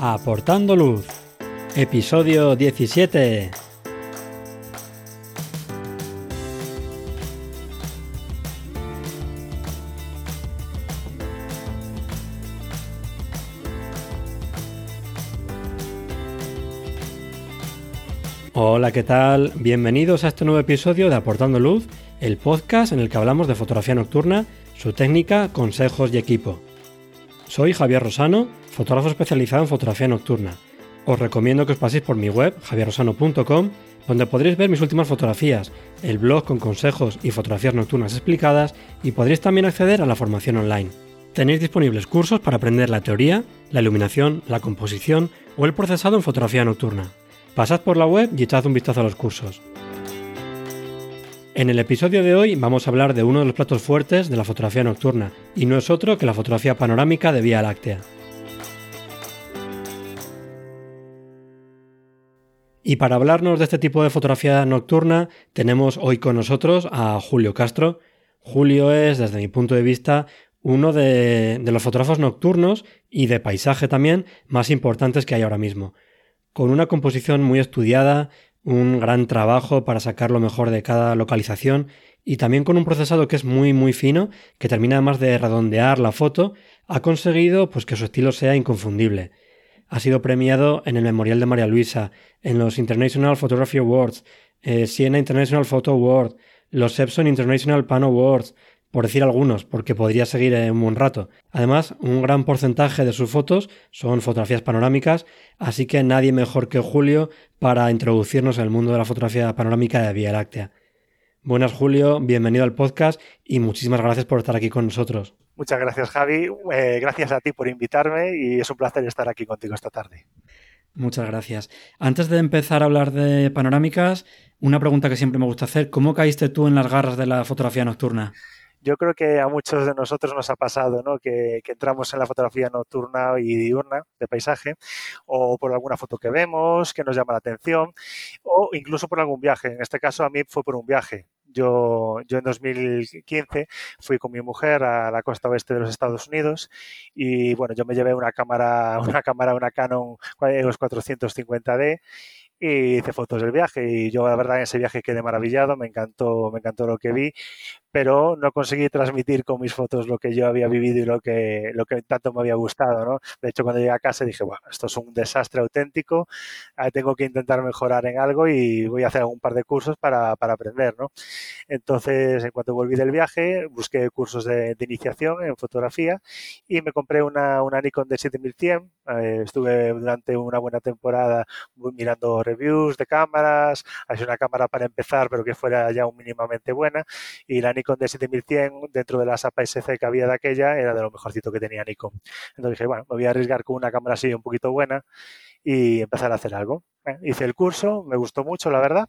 Aportando Luz, episodio 17. Hola, ¿qué tal? Bienvenidos a este nuevo episodio de Aportando Luz, el podcast en el que hablamos de fotografía nocturna, su técnica, consejos y equipo. Soy Javier Rosano, fotógrafo especializado en fotografía nocturna. Os recomiendo que os paséis por mi web, javierrosano.com, donde podréis ver mis últimas fotografías, el blog con consejos y fotografías nocturnas explicadas, y podréis también acceder a la formación online. Tenéis disponibles cursos para aprender la teoría, la iluminación, la composición o el procesado en fotografía nocturna. Pasad por la web y echad un vistazo a los cursos. En el episodio de hoy vamos a hablar de uno de los platos fuertes de la fotografía nocturna, y no es otro que la fotografía panorámica de Vía Láctea. Y para hablarnos de este tipo de fotografía nocturna, tenemos hoy con nosotros a Julio Castro. Julio es, desde mi punto de vista, uno de los fotógrafos nocturnos y de paisaje también más importantes que hay ahora mismo. Con una composición muy estudiada, un gran trabajo para sacar lo mejor de cada localización y también con un procesado que es muy fino, que termina además de redondear la foto, ha conseguido pues que su estilo sea inconfundible. Ha sido premiado en el Memorial de María Luisa, en los International Photography Awards, Siena International Photo Award, los Epson International Pan Awards, por decir algunos, porque podría seguir un buen rato. Además, un gran porcentaje de sus fotos son fotografías panorámicas, así que nadie mejor que Julio para introducirnos en el mundo de la fotografía panorámica de Vía Láctea. Buenas, Julio, bienvenido al podcast y muchísimas gracias por estar aquí con nosotros. Muchas gracias, Javi. Gracias a ti por invitarme y es un placer estar aquí contigo esta tarde. Muchas gracias. Antes de empezar a hablar de panorámicas, una pregunta que siempre me gusta hacer: ¿cómo caíste tú en las garras de la fotografía nocturna? Yo creo que a muchos de nosotros nos ha pasado, ¿no? que entramos en la fotografía nocturna y diurna de paisaje, o por alguna foto que vemos que nos llama la atención, o incluso por algún viaje. En este caso a mí fue por un viaje. Yo en 2015 fui con mi mujer a la costa oeste de los Estados Unidos y bueno, yo me llevé una Canon EOS 450D y hice fotos del viaje y yo la verdad en ese viaje quedé maravillado, me encantó lo que vi, pero no conseguí transmitir con mis fotos lo que yo había vivido y lo que tanto me había gustado, ¿no? De hecho, cuando llegué a casa dije, bueno, esto es un desastre auténtico, tengo que intentar mejorar en algo y voy a hacer un par de cursos para aprender, ¿no? Entonces, en cuanto volví del viaje, busqué cursos de iniciación en fotografía y me compré una Nikon D7100. Estuve durante una buena temporada mirando reviews de cámaras, es una cámara para empezar, pero que fuera ya un mínimamente buena, y la Nikon D7100 dentro de las APS-C que había de aquella era de lo mejorcito que tenía Nikon. Entonces dije, bueno, me voy a arriesgar con una cámara así un poquito buena y empezar a hacer algo. Hice el curso, me gustó mucho, la verdad,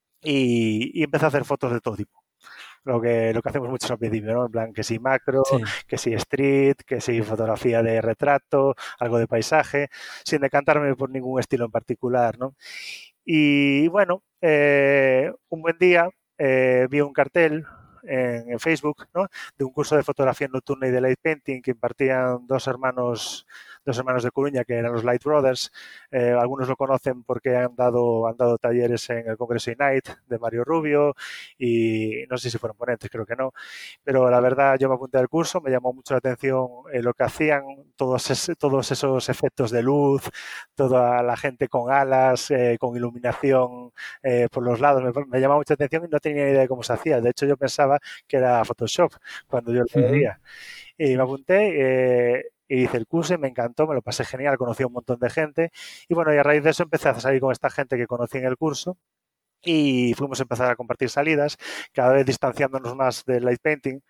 y empecé a hacer fotos de todo tipo. Lo que hacemos mucho al principio, ¿no? En plan, que si macro, Sí. que si street, que si fotografía de retrato, algo de paisaje, sin decantarme por ningún estilo en particular, ¿no? Y bueno, un buen día vi un cartel en Facebook, ¿no? De un curso de fotografía nocturna y de light painting que impartían dos hermanos de Coruña, que eran los Light Brothers. Algunos lo conocen porque han dado talleres en el Congreso Ignite de Mario Rubio y no sé si fueron ponentes, creo que no. Pero la verdad yo me apunté al curso, me llamó mucho la atención lo que hacían, todos esos efectos de luz, toda la gente con alas, con iluminación por los lados, me llamaba mucha atención y no tenía ni idea de cómo se hacía. De hecho, yo pensaba que era Photoshop cuando yo lo veía. Y me apunté y hice el curso y me encantó, me lo pasé genial, conocí a un montón de gente. Y bueno, y a raíz de eso empecé a salir con esta gente que conocí en el curso y fuimos a empezar a compartir salidas, cada vez distanciándonos más del light painting.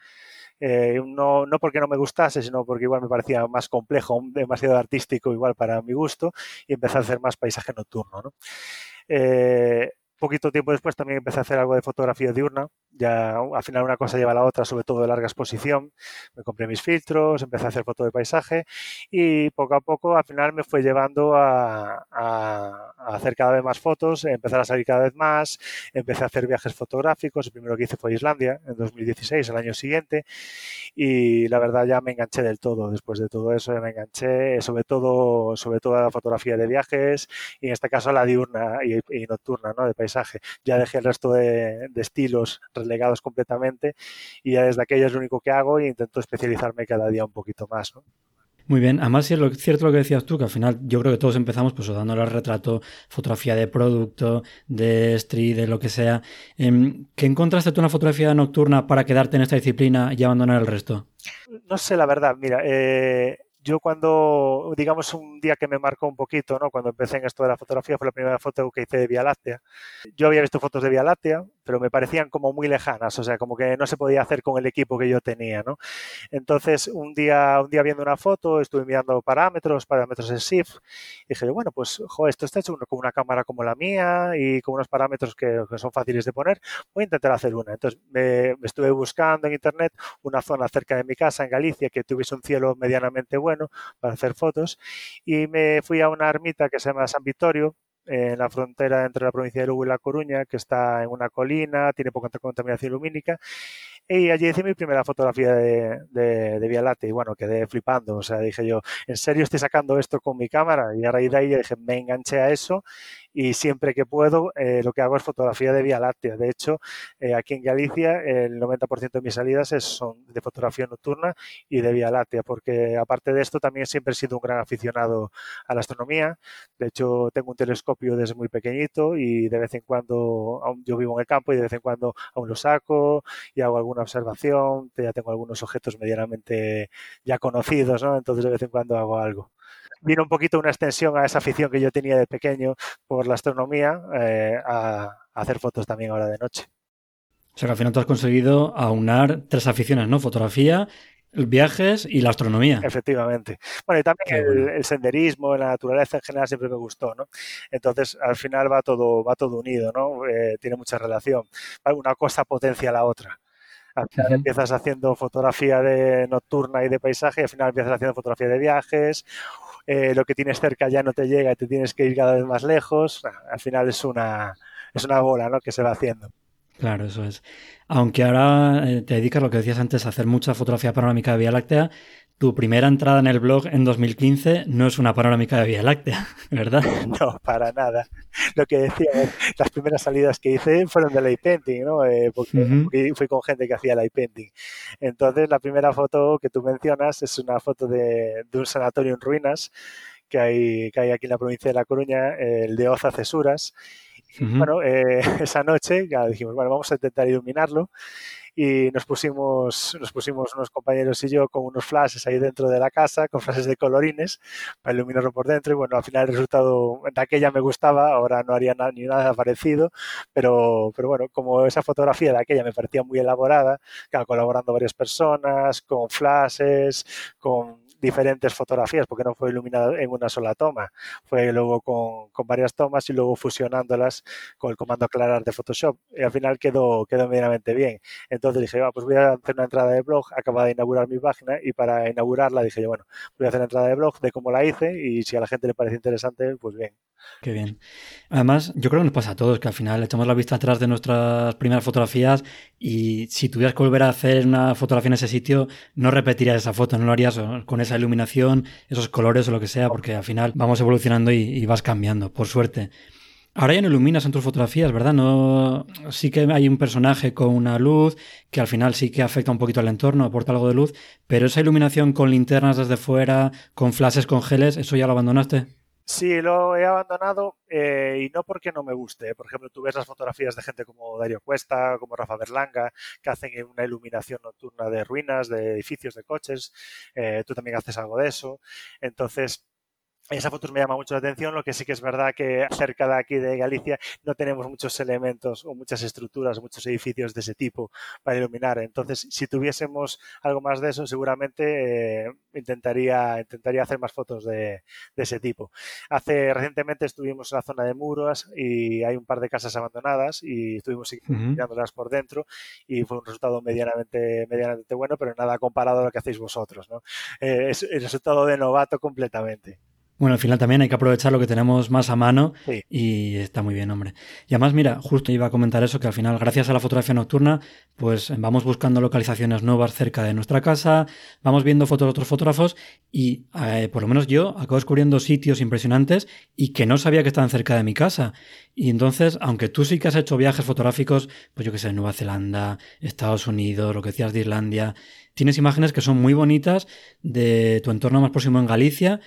No porque no me gustase, sino porque igual me parecía más complejo, demasiado artístico igual para mi gusto, y empecé a hacer más paisaje nocturno, ¿no? Poquito tiempo después también empecé a hacer algo de fotografía diurna. Ya al final una cosa lleva a la otra, sobre todo de larga exposición. Me compré mis filtros, empecé a hacer foto de paisaje y poco a poco al final me fue llevando a hacer cada vez más fotos, empezar a salir cada vez más, empecé a hacer viajes fotográficos, el primero que hice fue a Islandia en 2016, el año siguiente, y la verdad ya me enganché del todo, después de todo eso ya me enganché sobre todo a la fotografía de viajes y en este caso a la diurna y nocturna, ¿no? De paisaje. Ya dejé el resto de estilos relegados completamente y ya desde aquello es lo único que hago e intento especializarme cada día un poquito más, ¿no? Muy bien, además sí es cierto lo que decías tú, que al final yo creo que todos empezamos pues dándole al retrato, fotografía de producto, de street, de lo que sea. ¿Qué encontraste tú en la fotografía nocturna para quedarte en esta disciplina y abandonar el resto? No sé, la verdad, mira, yo cuando, digamos, un día que me marcó un poquito, ¿no? Cuando empecé en esto de la fotografía, fue la primera foto que hice de Vía Láctea. Yo había visto fotos de Vía Láctea, pero me parecían como muy lejanas, o sea, como que no se podía hacer con el equipo que yo tenía, ¿no? Entonces, un día viendo una foto, estuve mirando parámetros en SIFF, y dije, bueno, pues, joder, esto está hecho con una cámara como la mía y con unos parámetros que son fáciles de poner, voy a intentar hacer una. Entonces, me estuve buscando en internet una zona cerca de mi casa, en Galicia, que tuviese un cielo medianamente bueno para hacer fotos, y me fui a una ermita que se llama San Vittorio, en la frontera entre la provincia de Lugo y La Coruña, que está en una colina, tiene poca contaminación lumínica, y allí hice mi primera fotografía de Vía Láctea y bueno, quedé flipando. O sea, dije yo, ¿en serio estoy sacando esto con mi cámara? Y a raíz de ahí dije, me enganché a eso y siempre que puedo lo que hago es fotografía de Vía Láctea. De hecho, aquí en Galicia el 90% de mis salidas son de fotografía nocturna y de Vía Láctea, porque aparte de esto también siempre he sido un gran aficionado a la astronomía. De hecho, tengo un telescopio desde muy pequeñito y de vez en cuando, yo vivo en el campo y de vez en cuando aún lo saco y hago alguna observación, ya tengo algunos objetos medianamente ya conocidos, ¿no? Entonces de vez en cuando hago algo. Vino un poquito una extensión a esa afición que yo tenía de pequeño por la astronomía, a hacer fotos también ahora de noche. O sea que al final tú has conseguido aunar tres aficiones, ¿no? Fotografía, viajes y la astronomía. Efectivamente. Bueno, y también Qué bueno. el senderismo, la naturaleza en general siempre me gustó, ¿no? Entonces, al final va todo unido, ¿no? Tiene mucha relación. Una cosa potencia a la otra. Al final Ujú. empiezas haciendo fotografía de nocturna y de paisaje, y al final empiezas haciendo fotografía de viajes, lo que tienes cerca ya no te llega y te tienes que ir cada vez más lejos. Al final es una bola, ¿no? Que se va haciendo. Claro, eso es. Aunque ahora te dedicas, lo que decías antes, a hacer mucha fotografía panorámica de Vía Láctea, tu primera entrada en el blog en 2015 no es una panorámica de Vía Láctea, ¿verdad? No, para nada. Lo que decía, las primeras salidas que hice fueron de light painting, ¿no? Ujú, Porque fui con gente que hacía light painting. Entonces, la primera foto que tú mencionas es una foto de un sanatorio en ruinas que hay aquí en la provincia de La Coruña, el de Oza Cesuras. Y ujú. bueno, esa noche ya dijimos, bueno, vamos a intentar iluminarlo y nos pusimos unos compañeros y yo con unos flashes ahí dentro de la casa, con flashes de colorines para iluminarlo por dentro y bueno, al final el resultado de aquella me gustaba, ahora no haría ni nada parecido, pero bueno, como esa fotografía de aquella me parecía muy elaborada, claro, colaborando varias personas, con flashes, con diferentes fotografías, porque no fue iluminado en una sola toma, fue luego con varias tomas y luego fusionándolas con el comando aclarar de Photoshop. Y al final quedó medianamente bien. Entonces dije, pues voy a hacer una entrada de blog, acababa de inaugurar mi página y para inaugurarla dije yo, bueno, voy a hacer una entrada de blog de cómo la hice y si a la gente le parece interesante, pues bien. Qué bien. Además, yo creo que nos pasa a todos, que al final echamos la vista atrás de nuestras primeras fotografías y si tuvieras que volver a hacer una fotografía en ese sitio, no repetirías esa foto, no lo harías con esa iluminación, esos colores o lo que sea, porque al final vamos evolucionando y vas cambiando, por suerte. Ahora ya no iluminas en tus fotografías, ¿verdad? No, sí que hay un personaje con una luz que al final sí que afecta un poquito al entorno, aporta algo de luz, pero esa iluminación con linternas desde fuera, con flashes, con geles, ¿eso ya lo abandonaste? Sí, lo he abandonado y no porque no me guste. Por ejemplo, tú ves las fotografías de gente como Dario Cuesta, como Rafa Berlanga, que hacen una iluminación nocturna de ruinas, de edificios, de coches. Tú también haces algo de eso. Entonces, esa foto me llama mucho la atención, lo que sí que es verdad que cerca de aquí de Galicia no tenemos muchos elementos o muchas estructuras, muchos edificios de ese tipo para iluminar. Entonces, si tuviésemos algo más de eso, seguramente intentaría hacer más fotos de ese tipo. Recientemente estuvimos en la zona de Muros y hay un par de casas abandonadas y estuvimos Ujú. mirándolas por dentro y fue un resultado medianamente bueno, pero nada comparado a lo que hacéis vosotros, ¿no? Es el resultado de novato completamente. Bueno, al final también hay que aprovechar lo que tenemos más a mano Sí, y está muy bien, hombre. Y además, mira, justo iba a comentar eso, que al final, gracias a la fotografía nocturna, pues vamos buscando localizaciones nuevas cerca de nuestra casa, vamos viendo fotos de otros fotógrafos y por lo menos yo acabo descubriendo sitios impresionantes y que no sabía que estaban cerca de mi casa. Y entonces, aunque tú sí que has hecho viajes fotográficos, pues yo qué sé, Nueva Zelanda, Estados Unidos, lo que decías de Islandia, tienes imágenes que son muy bonitas de tu entorno más próximo en Galicia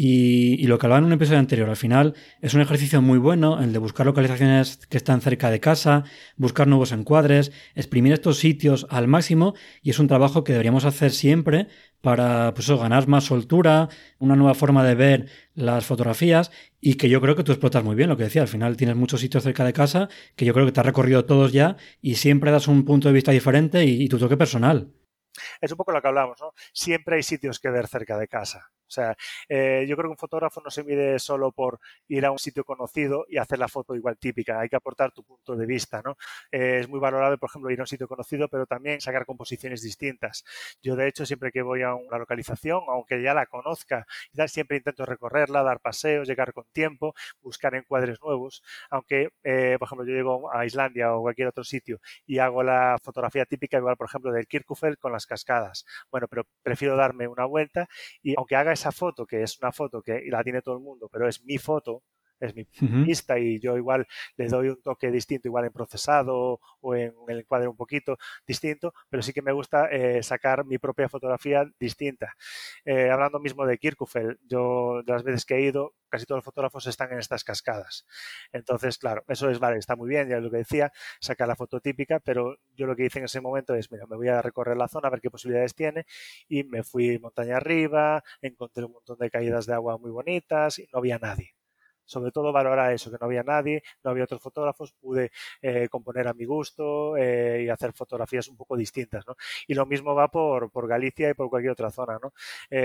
y lo que hablaba en un episodio anterior, al final es un ejercicio muy bueno el de buscar localizaciones que están cerca de casa, buscar nuevos encuadres, exprimir estos sitios al máximo y es un trabajo que deberíamos hacer siempre para pues eso, ganar más soltura, una nueva forma de ver las fotografías y que yo creo que tú explotas muy bien, lo que decía, al final tienes muchos sitios cerca de casa que yo creo que te has recorrido todos ya y siempre das un punto de vista diferente y tu toque personal. es un poco lo que hablamos, ¿no? Siempre hay sitios que ver cerca de casa. O sea, yo creo que un fotógrafo no se mide solo por ir a un sitio conocido y hacer la foto igual típica. Hay que aportar tu punto de vista, ¿no? Es muy valorable, por ejemplo, ir a un sitio conocido, pero también sacar composiciones distintas. Yo, de hecho, siempre que voy a una localización, aunque ya la conozca, siempre intento recorrerla, dar paseos, llegar con tiempo, buscar encuadres nuevos. Aunque, por ejemplo, yo llego a Islandia o cualquier otro sitio y hago la fotografía típica, igual, por ejemplo, del Kirkufell con las cascadas. Bueno, pero prefiero darme una vuelta y aunque haga esa foto, que es una foto que la tiene todo el mundo, pero es mi foto, es mi Ujú. vista y yo igual le doy un toque distinto, igual en procesado o en el encuadre un poquito distinto, pero sí que me gusta sacar mi propia fotografía distinta. Hablando mismo de Kirkufell, yo de las veces que he ido, casi todos los fotógrafos están en estas cascadas. Entonces, claro, eso es vale, está muy bien, ya es lo que decía, sacar la foto típica, pero yo lo que hice en ese momento es, mira, me voy a recorrer la zona a ver qué posibilidades tiene y me fui montaña arriba, encontré un montón de caídas de agua muy bonitas y no había nadie. Sobre todo valorar eso, que no había nadie, no había otros fotógrafos, pude componer a mi gusto y hacer fotografías un poco distintas, ¿no? Y lo mismo va por Galicia y por cualquier otra zona, ¿no?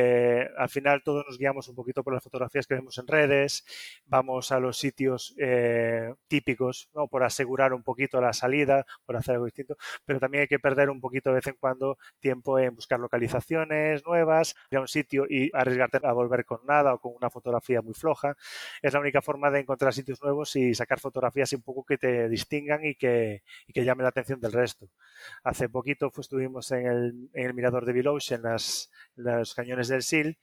Al final todos nos guiamos un poquito por las fotografías que vemos en redes, vamos a los sitios típicos, ¿no? Por asegurar un poquito la salida, por hacer algo distinto, pero también hay que perder un poquito de vez en cuando tiempo en buscar localizaciones nuevas, ir a un sitio y arriesgarte a volver con nada o con una fotografía muy floja. Es la única forma de encontrar sitios nuevos y sacar fotografías un poco que te distingan y que llamen la atención del resto. Hace poquito pues, estuvimos en el mirador de Vilouche, en los cañones del Sil,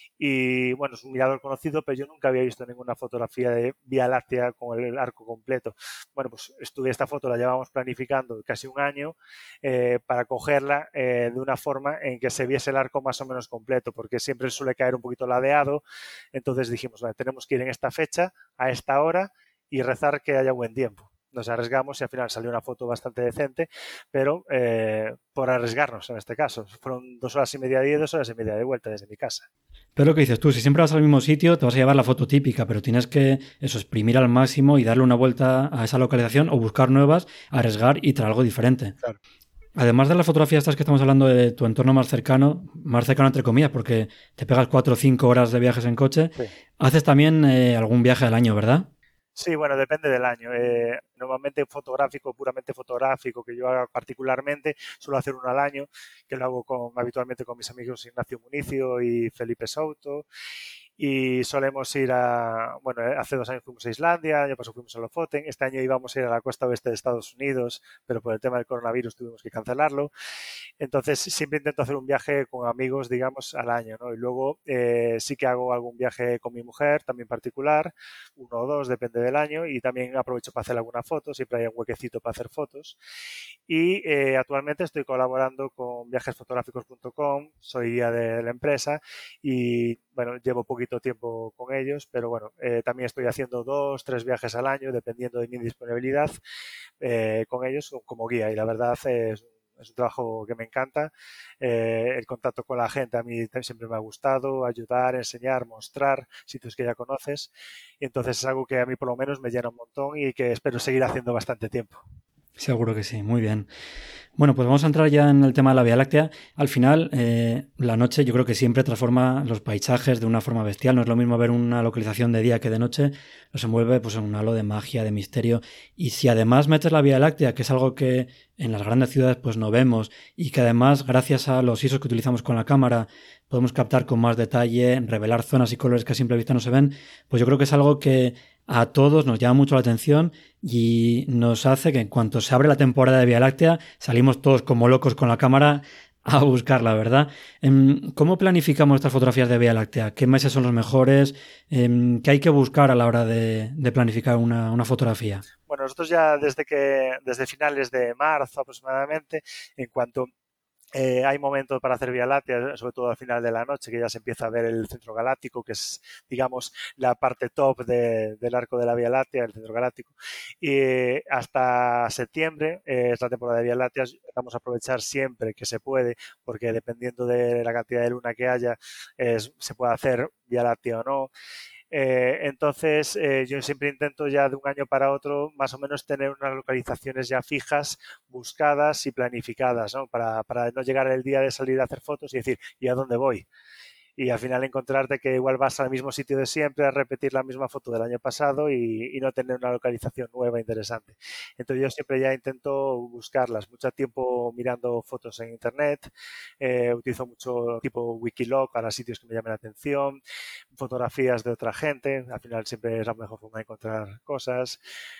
y bueno, es un mirador conocido, pero yo nunca había visto ninguna fotografía de Vía Láctea con el arco completo. Bueno, pues esta foto la llevamos planificando casi un año para cogerla de una forma en que se viese el arco más o menos completo, porque siempre suele caer un poquito ladeado. Entonces dijimos, vale, tenemos que ir en esta fecha, a esta hora, y rezar que haya buen tiempo. Nos arriesgamos y al final salió una foto bastante decente, pero por arriesgarnos en este caso. Fueron 2 horas y media de ida y 2 horas y media de vuelta desde mi casa. Pero lo que dices tú, si siempre vas al mismo sitio, te vas a llevar la foto típica, pero tienes que eso, exprimir al máximo y darle una vuelta a esa localización o buscar nuevas, arriesgar y traer algo diferente. Claro. Además de las fotografías estas que estamos hablando de tu entorno más cercano entre comillas, porque te pegas 4 o 5 horas de viajes en coche, Sí. haces también algún viaje al año, ¿verdad? Sí, bueno, depende del año. Normalmente fotográfico, puramente fotográfico, que yo haga particularmente, suelo hacer uno al año, que lo hago habitualmente con mis amigos Ignacio Municio y Felipe Souto. Y solemos ir bueno, hace 2 años fuimos a Islandia, el año pasado fuimos a Lofoten, este año íbamos a ir a la costa oeste de Estados Unidos, pero por el tema del coronavirus tuvimos que cancelarlo. Entonces siempre intento hacer un viaje con amigos, digamos, al año, ¿no? Y luego sí que hago algún viaje con mi mujer, también particular, uno o dos, depende del año, y también aprovecho para hacer alguna foto, siempre hay un huequecito para hacer fotos. Y actualmente estoy colaborando con viajesfotográficos.com, soy guía de la empresa y bueno, llevo poquito tiempo con ellos, pero bueno, también estoy haciendo 2, 3 viajes al año, dependiendo de mi disponibilidad, con ellos como guía y la verdad es un trabajo que me encanta. El contacto con la gente a mí siempre me ha gustado, ayudar, enseñar, mostrar sitios que ya conoces. Y entonces es algo que a mí por lo menos me llena un montón y que espero seguir haciendo bastante tiempo. Seguro que sí, muy bien. Bueno, pues vamos a entrar ya en el tema de la Vía Láctea. Al final, la noche yo creo que siempre transforma los paisajes de una forma bestial. No es lo mismo ver una localización de día que de noche. Nos envuelve pues, en un halo de magia, de misterio. Y si además metes la Vía Láctea, que es algo que en las grandes ciudades pues no vemos, y que además, gracias a los ISOs que utilizamos con la cámara, podemos captar con más detalle, revelar zonas y colores que a simple vista no se ven, pues yo creo que es algo que a todos nos llama mucho la atención y nos hace que en cuanto se abre la temporada de Vía Láctea salimos todos como locos con la cámara a buscarla, ¿verdad? ¿Cómo planificamos estas fotografías de Vía Láctea? ¿Qué meses son los mejores? ¿Qué hay que buscar a la hora de planificar una fotografía? Bueno, nosotros ya desde finales de marzo aproximadamente, en cuanto hay momentos para hacer Vía Láctea, sobre todo al final de la noche, que ya se empieza a ver el centro galáctico, que es, digamos, la parte top del arco de la Vía Láctea, el centro galáctico. Y hasta septiembre es la temporada de Vía Láctea. Vamos a aprovechar siempre que se puede, porque dependiendo de la cantidad de luna que haya, se puede hacer Vía Láctea o no. Entonces, yo siempre intento ya de un año para otro más o menos tener unas localizaciones ya fijas, buscadas y planificadas, ¿no? Para no llegar el día de salir a hacer fotos y decir, ¿y a dónde voy? Y al final encontrarte que igual vas al mismo sitio de siempre a repetir la misma foto del año pasado y no tener una localización nueva interesante. Entonces yo siempre ya intento buscarlas, mucho tiempo mirando fotos en internet, utilizo mucho tipo Wikiloc para sitios que me llamen la atención, fotografías de otra gente, al final siempre es la mejor forma de encontrar cosas.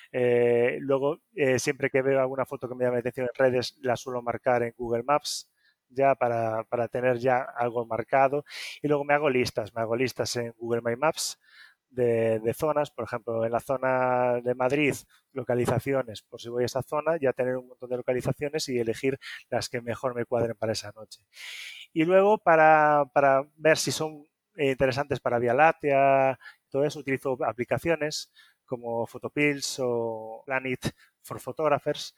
Luego, siempre que veo alguna foto que me llame la atención en redes, la suelo marcar en Google Maps ya para tener ya algo marcado y luego me hago listas en Google My Maps de zonas, por ejemplo, en la zona de Madrid, localizaciones, por si voy a esa zona, ya tener un montón de localizaciones y elegir las que mejor me cuadren para esa noche. Y luego para ver si son interesantes para Vía Láctea, todo eso, utilizo aplicaciones como Photopills o Planet for Photographers.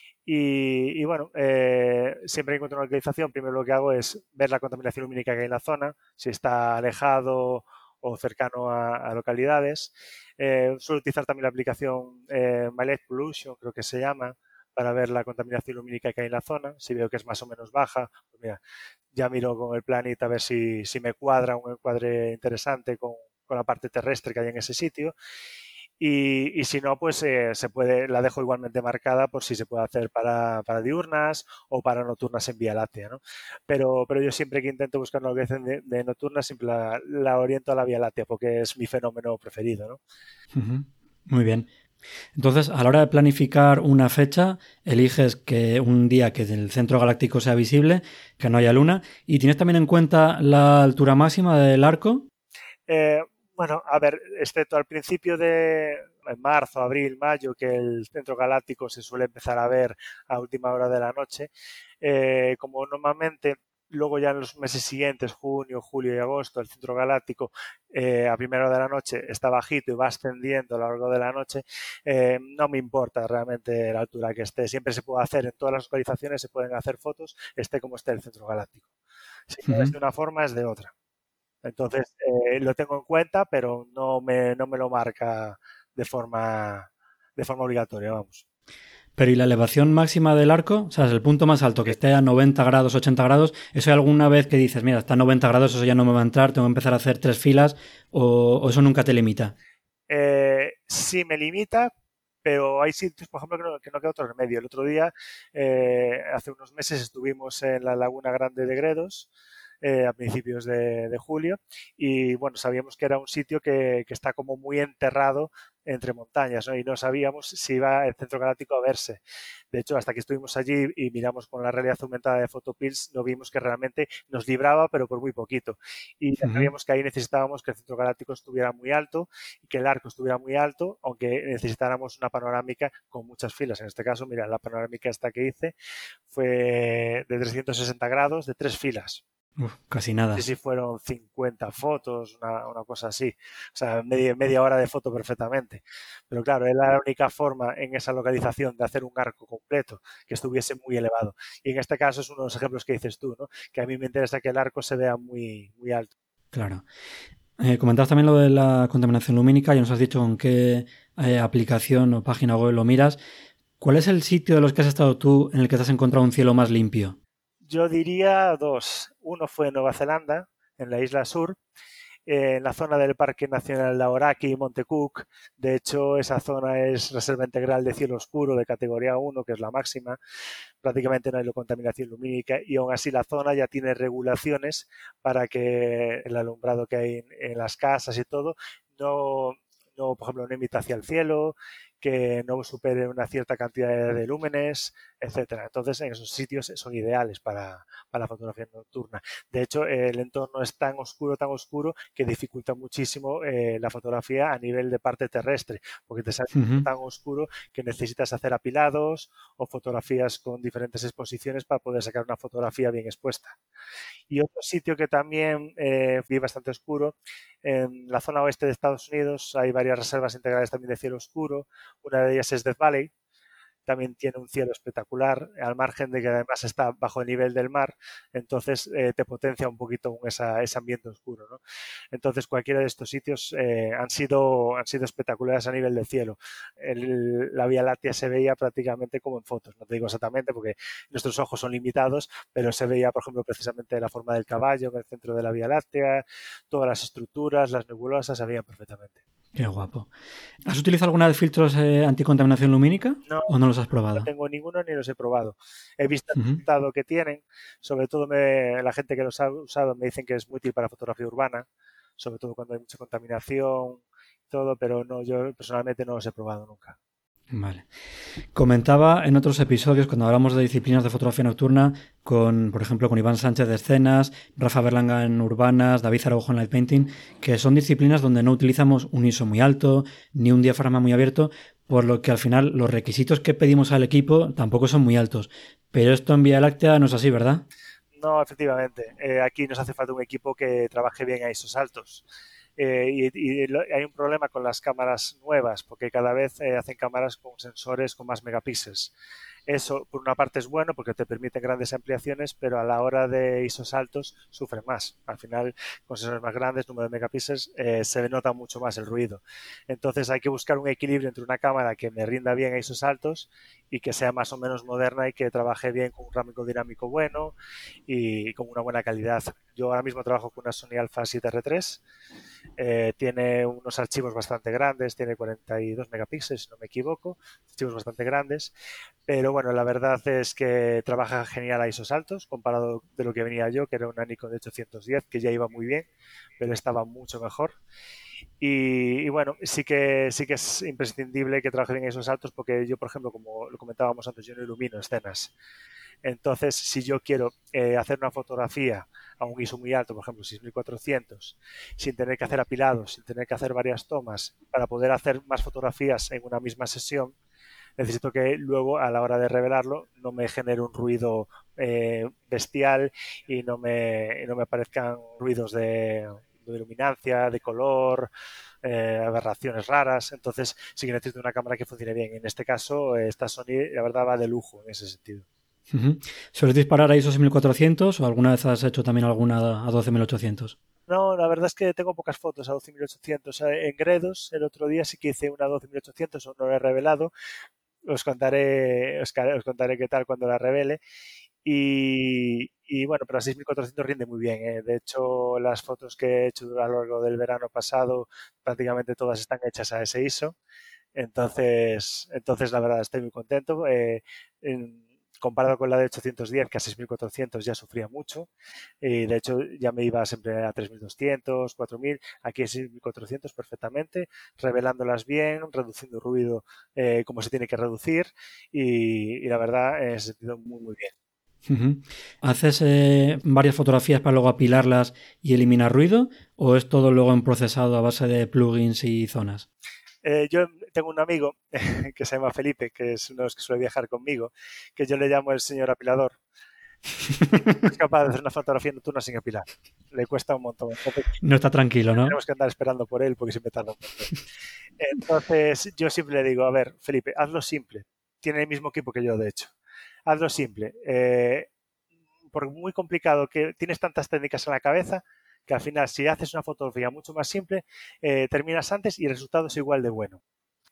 Y bueno, siempre que encuentro una localización, primero lo que hago es ver la contaminación lumínica que hay en la zona, si está alejado o cercano a localidades. Suelo utilizar también la aplicación My Light Pollution, creo que se llama, para ver la contaminación lumínica que hay en la zona. Si veo que es más o menos baja, pues mira, ya miro con el Planet a ver si me cuadra un encuadre interesante con la parte terrestre que hay en ese sitio. Y si no, pues se puede, la dejo igualmente marcada por si se puede hacer para diurnas o para nocturnas en Vía Láctea, ¿no? Pero yo siempre que intento buscar una localización de nocturnas, siempre la oriento a la Vía Láctea porque es mi fenómeno preferido, ¿no? Ujú. Muy bien. Entonces, a la hora de planificar una fecha, eliges que un día que el centro galáctico sea visible, que no haya luna, y tienes también en cuenta la altura máxima del arco. Eh, bueno, a ver, excepto al principio de en marzo, abril, mayo, que el centro galáctico se suele empezar a ver a última hora de la noche, como normalmente luego ya en los meses siguientes, junio, julio y agosto, el centro galáctico a primera hora de la noche está bajito y va ascendiendo a lo largo de la noche, no me importa realmente la altura que esté. Siempre se puede hacer, en todas las localizaciones se pueden hacer fotos, esté como esté el centro galáctico. Si no es Ujú. de una forma, es de otra. Entonces, lo tengo en cuenta, pero no me lo marca de forma obligatoria, vamos. Pero ¿y la elevación máxima del arco? O sea, es el punto más alto, que Sí. esté a 90 grados, 80 grados. ¿Eso hay alguna vez que dices, mira, está a 90 grados, eso ya no me va a entrar, tengo que empezar a hacer 3 filas? ¿O eso nunca te limita? Sí me limita, pero hay sitios, por ejemplo, que no queda otro remedio. El otro día, hace unos meses, estuvimos en la Laguna Grande de Gredos, a principios de julio, y bueno, sabíamos que era un sitio que está como muy enterrado entre montañas, ¿no? Y no sabíamos si iba el centro galáctico a verse. De hecho, hasta que estuvimos allí y miramos con la realidad aumentada de Photopills, no vimos que realmente nos libraba, pero por muy poquito. Y ya Ujú. sabíamos que ahí necesitábamos que el centro galáctico estuviera muy alto y que el arco estuviera muy alto, aunque necesitáramos una panorámica con muchas filas. En este caso, mira, la panorámica esta que hice fue de 360 grados, de 3 filas. Uf, casi No sé nada. si fueron 50 fotos, una cosa así. O sea, media hora de foto perfectamente. Pero claro, era la única forma en esa localización de hacer un arco completo que estuviese muy elevado. Y en este caso es uno de los ejemplos que dices tú, ¿no? Que a mí me interesa que el arco se vea muy, muy alto. Claro. Comentabas también lo de la contaminación lumínica, ya nos has dicho con qué aplicación o página web lo miras. ¿Cuál es el sitio de los que has estado tú en el que te has encontrado un cielo más limpio? Yo diría dos. Uno fue en Nueva Zelanda, en la isla Sur, en la zona del Parque Nacional Laoraki y Monte Cook. De hecho, esa zona es reserva integral de cielo oscuro de categoría 1, que es la máxima. Prácticamente no hay contaminación lumínica y aún así la zona ya tiene regulaciones para que el alumbrado que hay en las casas y todo no, por ejemplo, no emita hacia el cielo, que no supere una cierta cantidad de lúmenes, etcétera. Entonces, en esos sitios son ideales para la fotografía nocturna. De hecho, el entorno es tan oscuro que dificulta muchísimo la fotografía a nivel de parte terrestre, porque te sale tan oscuro que necesitas hacer apilados o fotografías con diferentes exposiciones para poder sacar una fotografía bien expuesta. Y otro sitio que también vi bastante oscuro, en la zona oeste de Estados Unidos hay varias reservas integrales también de cielo oscuro. Una de ellas es Death Valley, también tiene un cielo espectacular, al margen de que además está bajo el nivel del mar, entonces te potencia un poquito ese ambiente oscuro, ¿no? Entonces cualquiera de estos sitios han sido espectaculares a nivel de cielo. La Vía Láctea se veía prácticamente como en fotos, no te digo exactamente porque nuestros ojos son limitados, pero se veía, por ejemplo, precisamente la forma del caballo en el centro de la Vía Láctea, todas las estructuras, las nebulosas, se veían perfectamente. Qué guapo. ¿Has utilizado alguna vez filtros anticontaminación lumínica o no los has probado? No tengo ninguno ni los he probado. He visto el resultado que tienen. Sobre todo la gente que los ha usado me dicen que es muy útil para fotografía urbana, sobre todo cuando hay mucha contaminación y todo, pero no, yo personalmente no los he probado nunca. Vale. Comentaba en otros episodios, cuando hablamos de disciplinas de fotografía nocturna, por ejemplo, con Iván Sánchez de escenas, Rafa Berlanga en urbanas, David Zaragoza en light painting, que son disciplinas donde no utilizamos un ISO muy alto, ni un diafragma muy abierto, por lo que al final los requisitos que pedimos al equipo tampoco son muy altos. Pero esto en Vía Láctea no es así, ¿verdad? No, efectivamente. Aquí nos hace falta un equipo que trabaje bien a ISOs altos. Hay un problema con las cámaras nuevas, porque cada vez hacen cámaras con sensores con más megapíxeles. Eso, por una parte, es bueno porque te permite grandes ampliaciones, pero a la hora de ISOs altos sufren más. Al final, con sensores más grandes, número de megapíxeles, se nota mucho más el ruido. Entonces hay que buscar un equilibrio entre una cámara que me rinda bien a ISOs altos y que sea más o menos moderna y que trabaje bien con un rango dinámico bueno y con una buena calidad. Yo ahora mismo trabajo con una Sony Alpha 7R3. Tiene unos archivos bastante grandes, tiene 42 megapíxeles, si no me equivoco, archivos bastante grandes, pero bueno, la verdad es que trabaja genial a ISOs altos, comparado de lo que venía yo, que era una Nikon de 810, que ya iba muy bien, pero estaba mucho mejor. Y bueno, sí que es imprescindible que trabaje bien a ISOs altos porque yo, por ejemplo, como lo comentábamos antes, yo no ilumino escenas. Entonces, si yo quiero hacer una fotografía a un ISO muy alto, por ejemplo 6400, sin tener que hacer apilados, sin tener que hacer varias tomas, para poder hacer más fotografías en una misma sesión, necesito que luego a la hora de revelarlo no me genere un ruido bestial y no me aparezcan ruidos de luminancia, de color, aberraciones raras. Entonces sí que necesito una cámara que funcione bien. En este caso, esta Sony, la verdad, va de lujo en ese sentido. ¿Sueles disparar a ISO 6400 o alguna vez has hecho también alguna a 12800? No, la verdad es que tengo pocas fotos a 12800. En Gredos, el otro día sí que hice una a 12800, aún no la he revelado. Os contaré qué tal cuando la revele. Y bueno, pero a 6400 rinde muy bien, ¿eh? De hecho, las fotos que he hecho a lo largo del verano pasado, prácticamente todas están hechas a ese ISO. Entonces la verdad, estoy muy contento. Comparado con la de 810, que a 6400 ya sufría mucho, y de hecho ya me iba siempre a 3200, 4000, aquí a 6400 perfectamente, revelándolas bien, reduciendo ruido como se tiene que reducir, y la verdad en ese sentido muy bien. ¿Haces varias fotografías para luego apilarlas y eliminar ruido o es todo luego en procesado a base de plugins y zonas? Yo tengo un amigo que se llama Felipe, que es uno de los que suele viajar conmigo, que yo le llamo el señor apilador. Es capaz de hacer una fotografía nocturna sin apilar. Le cuesta un montón. Entonces, no está tranquilo, ¿no? tenemos que andar esperando por él porque siempre tarda un montón. Entonces, yo siempre le digo, a ver, Felipe, hazlo simple. Tiene el mismo equipo que yo, de hecho. Hazlo simple. Porque muy complicado, que tienes tantas técnicas en la cabeza que al final, si haces una fotografía mucho más simple, terminas antes y el resultado es igual de bueno.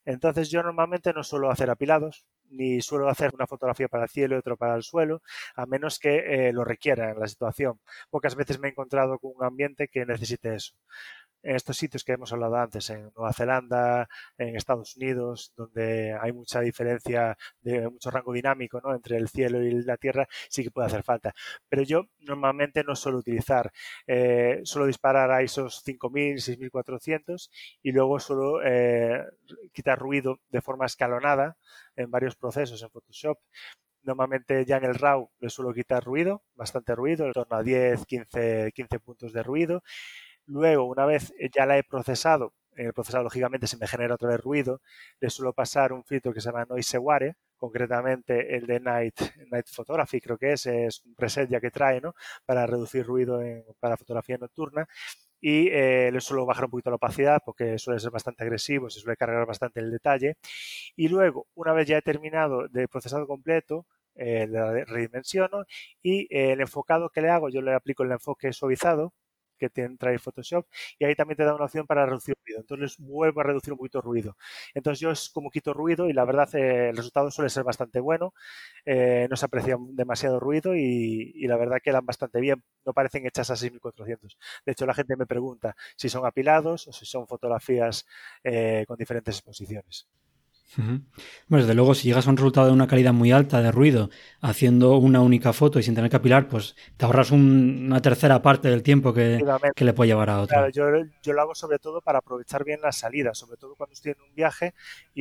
Entonces yo normalmente no suelo hacer apilados, ni suelo hacer una fotografía para el cielo y otra para el suelo, a menos que lo requiera en la situación. Pocas veces me he encontrado con un ambiente que necesite eso. En estos sitios que hemos hablado antes, en Nueva Zelanda, en Estados Unidos, donde hay mucha diferencia, de mucho rango dinámico, ¿no?, entre el cielo y la tierra, sí que puede hacer falta. Pero yo normalmente no suelo utilizar, suelo disparar a esos 5000, 6400 y luego suelo quitar ruido de forma escalonada en varios procesos en Photoshop. Normalmente ya en el RAW le suelo quitar ruido, bastante ruido, en torno a 10, 15 puntos de ruido. Luego, una vez ya la he procesado, en el procesador lógicamente se me genera otra vez ruido, le suelo pasar un filtro que se llama Noiseware, concretamente el de Night Photography, creo que es un preset ya que trae, ¿no?, para reducir ruido para fotografía nocturna. Y le suelo bajar un poquito la opacidad porque suele ser bastante agresivo, se suele cargar bastante el detalle. Y luego, una vez ya he terminado de procesado completo, la redimensiono y el enfocado que le hago, yo le aplico el enfoque suavizado que trae Photoshop, y ahí también te da una opción para reducir ruido. Entonces vuelvo a reducir un poquito el ruido. Entonces yo es como quito ruido y la verdad el resultado suele ser bastante bueno. No se aprecia demasiado ruido y la verdad quedan bastante bien. No parecen hechas a 6400. De hecho, la gente me pregunta si son apilados o si son fotografías con diferentes exposiciones. Bueno, desde luego, si llegas a un resultado de una calidad muy alta de ruido haciendo una única foto y sin tener que apilar, pues te ahorras una tercera parte del tiempo que le puede llevar a otro. Claro, yo lo hago sobre todo para aprovechar bien las salidas, sobre todo cuando estoy en un viaje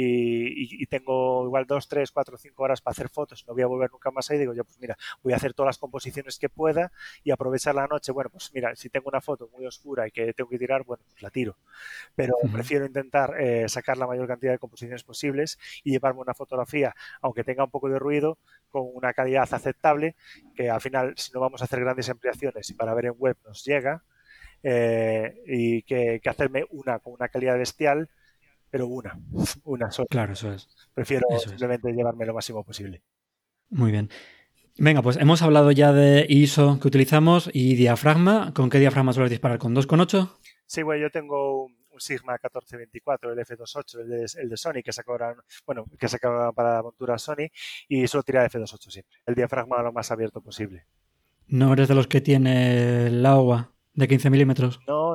y tengo igual 2, 3, 4, 5 horas para hacer fotos, no voy a volver nunca más ahí, digo yo, pues mira, voy a hacer todas las composiciones que pueda y aprovechar la noche. Bueno, pues mira, si tengo una foto muy oscura y que tengo que tirar, bueno, pues la tiro. Pero prefiero intentar sacar la mayor cantidad de composiciones posibles y llevarme una fotografía, aunque tenga un poco de ruido, con una calidad aceptable, que al final, si no vamos a hacer grandes ampliaciones y para ver en web nos llega, y que hacerme una con una calidad bestial, pero una sola. Claro, eso es. Prefiero simplemente llevarme lo máximo posible. Muy bien. Venga, pues hemos hablado ya de ISO que utilizamos y diafragma. ¿Con qué diafragma sueles disparar? ¿Con 2,8? Sí, bueno, yo tengo un Sigma 1424, el F28, el de Sony, que sacaba para la montura Sony, y suelo tirar F28 siempre. El diafragma lo más abierto posible. ¿No eres de los que tiene el agua de 15 milímetros? No.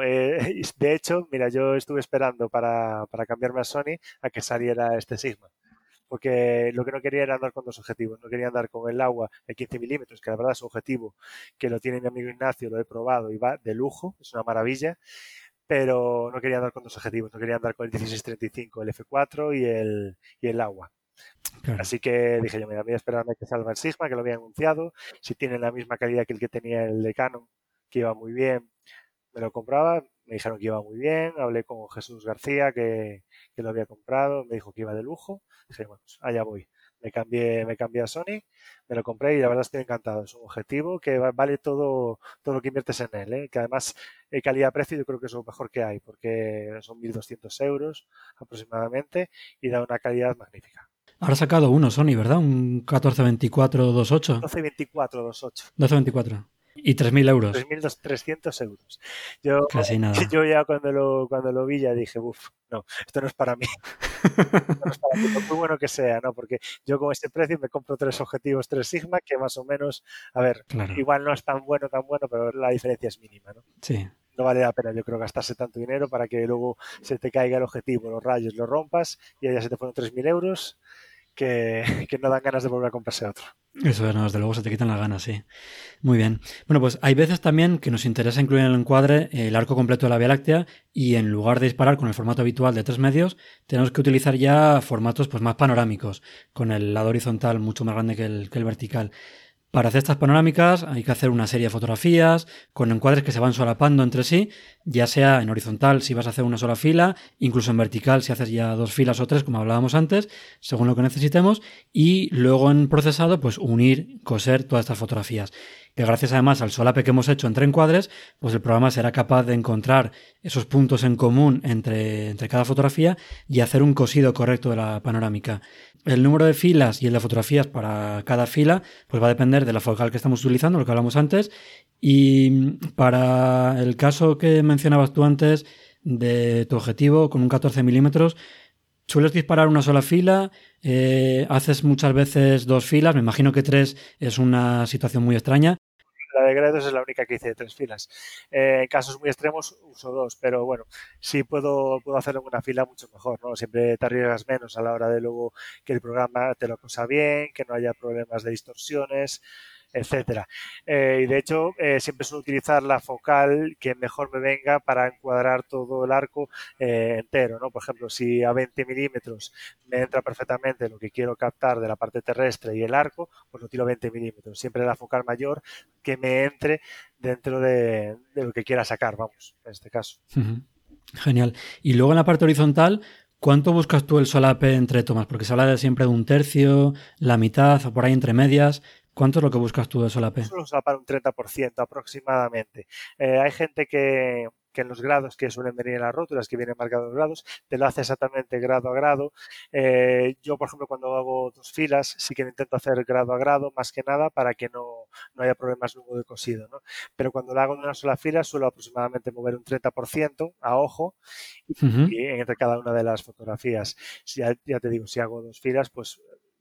De hecho, mira, yo estuve esperando para cambiarme a Sony a que saliera este Sigma. Porque lo que no quería era andar con dos objetivos. No quería andar con el agua de 15 milímetros, que la verdad es un objetivo que lo tiene mi amigo Ignacio, lo he probado y va de lujo, es una maravilla. Pero no quería andar con dos objetivos, no quería andar con el 16-35, el F4 y el agua. Claro. Así que dije yo, mira, voy a esperarme a que salga el Sigma, que lo había anunciado. Si tiene la misma calidad que el que tenía el de Canon, que iba muy bien, me lo compraba. Me dijeron que iba muy bien. Hablé con Jesús García, que lo había comprado. Me dijo que iba de lujo. Dije, bueno, pues allá voy. Me cambié a Sony, me lo compré y la verdad estoy encantado. Es un objetivo que vale todo lo que inviertes en él, ¿eh? Que además calidad-precio yo creo que es lo mejor que hay, porque son 1.200 euros aproximadamente y da una calidad magnífica. Ahora ha sacado uno Sony, ¿verdad? Un 1424-28. 1224-28. 1224. Y 3.000 euros. 3.300 euros. Casi nada. Yo ya cuando lo vi ya dije, no, esto no es para mí. No es para mí, por muy bueno que sea, ¿no? Porque yo con este precio me compro 3 objetivos 3 Sigma, que más o menos, a ver, claro, igual no es tan bueno, pero la diferencia es mínima, ¿no? Sí. No vale la pena, yo creo, gastarse tanto dinero para que luego se te caiga el objetivo, los rayos, lo rompas y ya se te fueron 3.000 euros que no dan ganas de volver a comprarse otro. Eso es, no, desde luego se te quitan las ganas, sí. Muy bien. Bueno, pues hay veces también que nos interesa incluir en el encuadre el arco completo de la Vía Láctea y en lugar de disparar con el formato habitual de 3 medios, tenemos que utilizar ya formatos pues más panorámicos, con el lado horizontal mucho más grande que el vertical. Para hacer estas panorámicas hay que hacer una serie de fotografías con encuadres que se van solapando entre sí, ya sea en horizontal si vas a hacer una sola fila, incluso en vertical si haces ya 2 filas o 3 como hablábamos antes, según lo que necesitemos, y luego en procesado pues unir, coser todas estas fotografías. Que gracias además al solape que hemos hecho entre encuadres, pues el programa será capaz de encontrar esos puntos en común entre cada fotografía y hacer un cosido correcto de la panorámica. El número de filas y el de fotografías para cada fila pues va a depender de la focal que estamos utilizando, lo que hablamos antes, y para el caso que mencionabas tú antes de tu objetivo con un 14 milímetros, ¿Sueles disparar una sola fila? ¿Haces muchas veces dos filas? Me imagino que tres es una situación muy extraña. La de Gredos es la única que hice de 3 filas. En casos muy extremos uso dos, pero bueno, si puedo hacerlo en una fila mucho mejor, ¿no? Siempre te arriesgas menos a la hora de luego que el programa te lo cosa bien, que no haya problemas de distorsiones, etcétera. Y de hecho, siempre suelo utilizar la focal que mejor me venga para encuadrar todo el arco entero, ¿no? Por ejemplo, si a 20 milímetros me entra perfectamente lo que quiero captar de la parte terrestre y el arco, pues lo tiro a 20 milímetros. Siempre la focal mayor que me entre dentro de lo que quiera sacar, vamos, en este caso. Uh-huh. Genial. Y luego en la parte horizontal, ¿cuánto buscas tú el solape entre tomas? Porque se habla de siempre de un tercio, la mitad o por ahí entre medias. ¿Cuánto es lo que buscas tú de solape? Solo solapar un 30% aproximadamente. Hay gente que en los grados que suelen venir en las rótulas, que vienen marcados los grados, te lo hace exactamente grado a grado. Yo, por ejemplo, cuando hago 2 filas, sí que intento hacer grado a grado, más que nada, para que no haya problemas luego de cosido, ¿no? Pero cuando lo hago en una sola fila, suelo aproximadamente mover un 30% a ojo Uh-huh. y entre cada una de las fotografías. Si ya te digo, si hago 2 filas, pues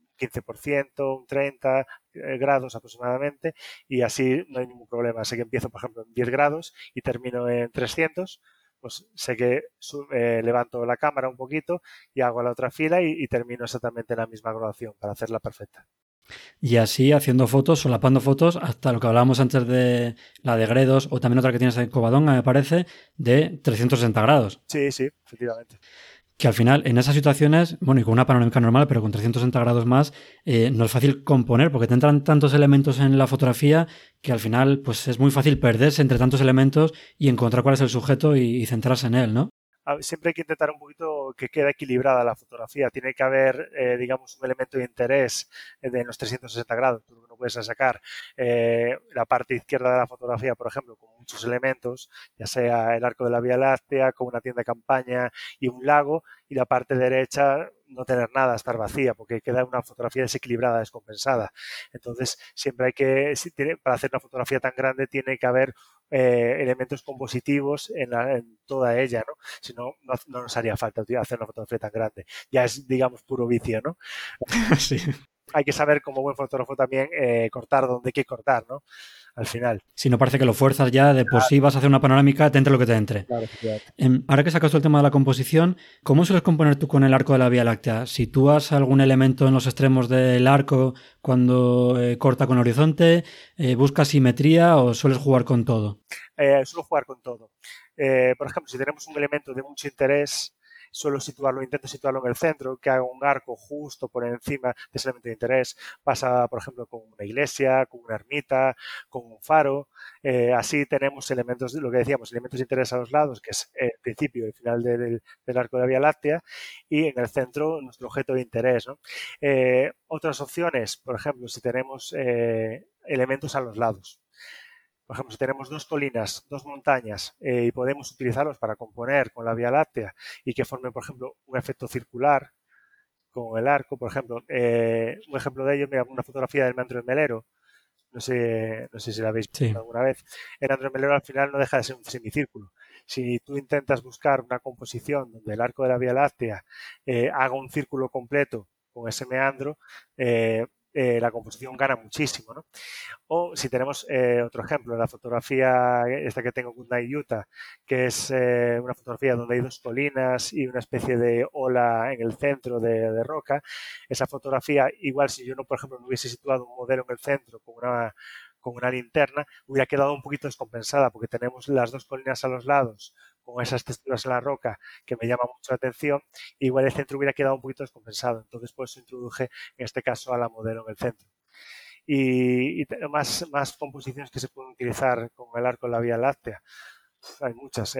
15%, un 30 grados aproximadamente, y así no hay ningún problema. Sé que empiezo, por ejemplo, en 10 grados y termino en 300, pues sé que levanto la cámara un poquito y hago la otra fila y termino exactamente en la misma graduación para hacerla perfecta. Y así haciendo fotos, solapando fotos, hasta lo que hablábamos antes de la de Gredos o también otra que tienes en Covadonga, me parece, de 360 grados. Sí, sí, efectivamente. Que al final, en esas situaciones, bueno, y con una panorámica normal, pero con 360 grados más, no es fácil componer, porque te entran tantos elementos en la fotografía que al final, pues es muy fácil perderse entre tantos elementos y encontrar cuál es el sujeto y centrarse en él, ¿no? Siempre hay que intentar un poquito que quede equilibrada la fotografía. Tiene que haber, digamos, un elemento de interés en los 360 grados. Tú no puedes sacar la parte izquierda de la fotografía, por ejemplo, con muchos elementos, ya sea el arco de la Vía Láctea, con una tienda de campaña y un lago, y la parte derecha no tener nada, estar vacía, porque queda una fotografía desequilibrada, descompensada. Entonces, siempre hay que, para hacer una fotografía tan grande, tiene que haber elementos compositivos en toda ella, ¿no? Si no, no nos haría falta hacer una fotografía tan grande. Ya es, digamos, puro vicio, ¿no? Sí. Hay que saber como buen fotógrafo también cortar donde hay que cortar, ¿no? Al final. Si no parece que lo fuerzas ya, de por sí vas a hacer una panorámica, te entre lo que te entre. Claro, efectivamente. Ahora que sacas el tema de la composición, ¿cómo sueles componer tú con el arco de la Vía Láctea? ¿Sitúas algún elemento en los extremos del arco cuando corta con horizonte? ¿Buscas simetría o sueles jugar con todo? Suelo jugar con todo. Por ejemplo, si tenemos un elemento de mucho interés, intento situarlo en el centro, que haga un arco justo por encima de ese elemento de interés. Pasa, por ejemplo, con una iglesia, con una ermita, con un faro. Así tenemos elementos, lo que decíamos, elementos de interés a los lados, que es el principio y el final del arco de la Vía Láctea, y en el centro nuestro objeto de interés, ¿no? Otras opciones, por ejemplo, si tenemos elementos a los lados. Por ejemplo, si tenemos 2 colinas, 2 montañas y podemos utilizarlos para componer con la Vía Láctea y que formen, por ejemplo, un efecto circular con el arco, por ejemplo, un ejemplo de ello, una fotografía del Meandro del Melero, no sé si la habéis Sí. visto alguna vez. El Meandro del Melero al final no deja de ser un semicírculo. Si tú intentas buscar una composición donde el arco de la Vía Láctea haga un círculo completo con ese meandro, la composición gana muchísimo, ¿no? O si tenemos otro ejemplo, la fotografía esta que tengo con Utah, que es una fotografía donde hay 2 colinas y una especie de ola en el centro de roca. Esa fotografía, igual si yo no, por ejemplo, no hubiese situado un modelo en el centro con una linterna, hubiera quedado un poquito descompensada porque tenemos las 2 colinas a los lados con esas texturas en la roca que me llama mucho la atención, igual el centro hubiera quedado un poquito descompensado. Entonces, por eso introduje en este caso a la modelo en el centro. Y más composiciones que se pueden utilizar con el arco en la Vía Láctea. Hay muchas.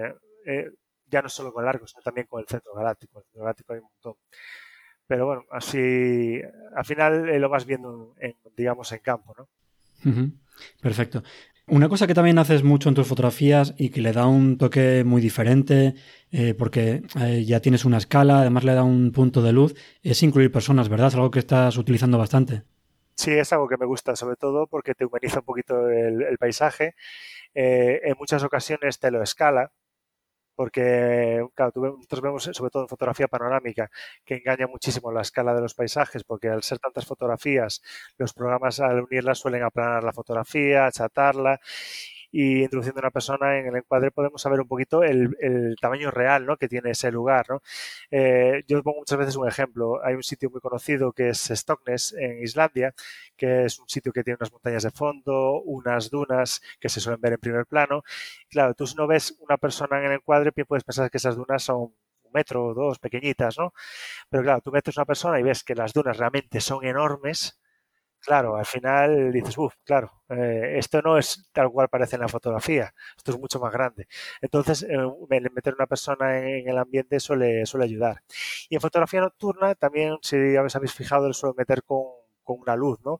Ya no solo con el arco, sino también con el centro galáctico. El centro galáctico hay un montón. Pero bueno, así al final lo vas viendo, digamos, en campo, ¿no? Uh-huh. Perfecto. Una cosa que también haces mucho en tus fotografías y que le da un toque muy diferente, porque ya tienes una escala, además le da un punto de luz, es incluir personas, ¿verdad? Es algo que estás utilizando bastante. Sí, es algo que me gusta, sobre todo porque te humaniza un poquito el paisaje. En muchas ocasiones te lo escala, porque, claro, nosotros vemos, sobre todo en fotografía panorámica, que engaña muchísimo la escala de los paisajes, porque al ser tantas fotografías, los programas al unirlas suelen aplanar la fotografía, achatarla, y introduciendo a una persona en el encuadre podemos saber un poquito el tamaño real, ¿no?, que tiene ese lugar, ¿no? Yo pongo muchas veces un ejemplo. Hay un sitio muy conocido que es Stockness, en Islandia, que es un sitio que tiene unas montañas de fondo, unas dunas que se suelen ver en primer plano. Claro, tú si no ves una persona en el encuadre, bien puedes pensar que esas dunas son 1 metro o 2, pequeñitas, ¿no? Pero claro, tú metes una persona y ves que las dunas realmente son enormes. Claro, al final dices, uff, claro, esto no es tal cual parece en la fotografía, esto es mucho más grande. Entonces, meter una persona en el ambiente suele ayudar. Y en fotografía nocturna también, si habéis fijado, lo suelo meter con una luz, ¿no?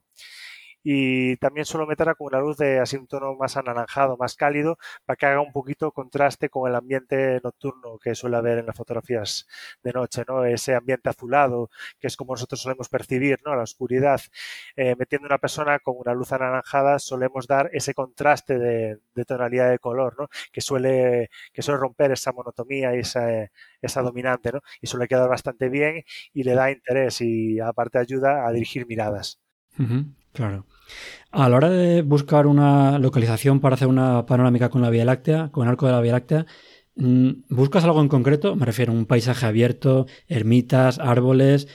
Y también suelo meterla con una luz de así un tono más anaranjado, más cálido, para que haga un poquito contraste con el ambiente nocturno que suele haber en las fotografías de noche, ¿no? Ese ambiente azulado, que es como nosotros solemos percibir, ¿no?, la oscuridad. Metiendo una persona con una luz anaranjada solemos dar ese contraste de tonalidad de color, ¿no?, que suele romper esa monotomía y esa dominante, ¿no? Y suele quedar bastante bien y le da interés y aparte ayuda a dirigir miradas. Claro. A la hora de buscar una localización para hacer una panorámica con la Vía Láctea, con el arco de la Vía Láctea, ¿buscas algo en concreto? Me refiero a un paisaje abierto, ermitas, árboles,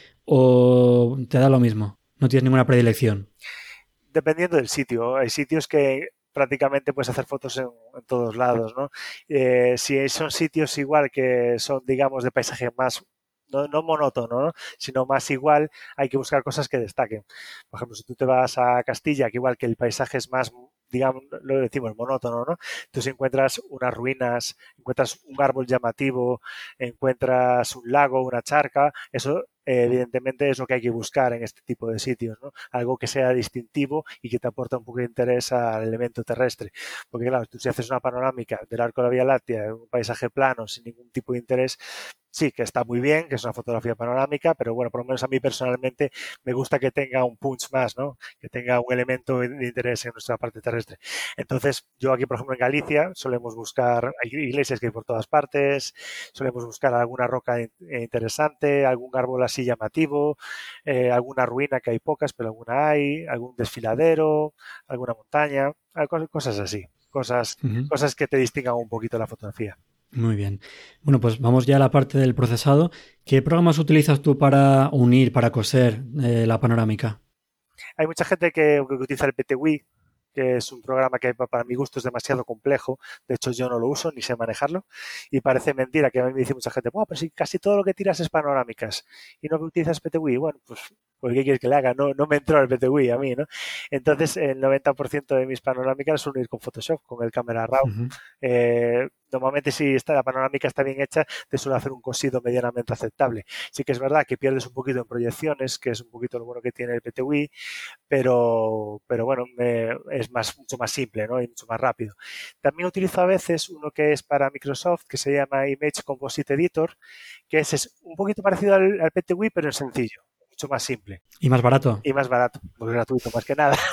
o te da lo mismo. No tienes ninguna predilección. Dependiendo del sitio, hay sitios que prácticamente puedes hacer fotos en todos lados, ¿no? Si son sitios igual que son, digamos, de paisaje más, no monótono, ¿no?, sino más igual, hay que buscar cosas que destaquen. Por ejemplo, si tú te vas a Castilla, que igual que el paisaje es más, digamos, lo decimos monótono, ¿no? Tú si encuentras unas ruinas, encuentras un árbol llamativo, encuentras un lago, una charca, eso evidentemente es lo que hay que buscar en este tipo de sitios, ¿no? Algo que sea distintivo y que te aporte un poco de interés al elemento terrestre. Porque claro, tú si haces una panorámica del arco de la Vía Láctea, un paisaje plano, sin ningún tipo de interés, sí, que está muy bien, que es una fotografía panorámica, pero bueno, por lo menos a mí personalmente me gusta que tenga un punch más, ¿no?, que tenga un elemento de interés en nuestra parte terrestre. Entonces, yo aquí, por ejemplo, en Galicia, solemos buscar, hay iglesias que hay por todas partes, solemos buscar alguna roca interesante, algún árbol así llamativo, alguna ruina, que hay pocas, pero alguna hay, algún desfiladero, alguna montaña, cosas así, Ujú. cosas que te distingan un poquito la fotografía. Muy bien. Bueno, pues vamos ya a la parte del procesado. ¿Qué programas utilizas tú para unir, para coser la panorámica? Hay mucha gente que utiliza el PTWI, que es un programa que para mi gusto es demasiado complejo. De hecho, yo no lo uso ni sé manejarlo. Y parece mentira que a mí me dice mucha gente, bueno, pero si casi todo lo que tiras es panorámicas y no utilizas PTWI. Bueno, pues ¿qué quieres que le haga? No me entró el PTWI a mí, ¿no? Entonces, el 90% de mis panorámicas suelen ir con Photoshop, con el Camera Raw. Ujú. Normalmente, si la panorámica está bien hecha, te suele hacer un cosido medianamente aceptable. Sí que es verdad que pierdes un poquito en proyecciones, que es un poquito lo bueno que tiene el PTWI, pero bueno, es mucho más simple, ¿no?, y mucho más rápido. También utilizo a veces uno que es para Microsoft, que se llama Image Composite Editor, que es un poquito parecido al PTWI, pero es sencillo, mucho más simple ¿Y más barato? y más barato, porque es gratuito más que nada.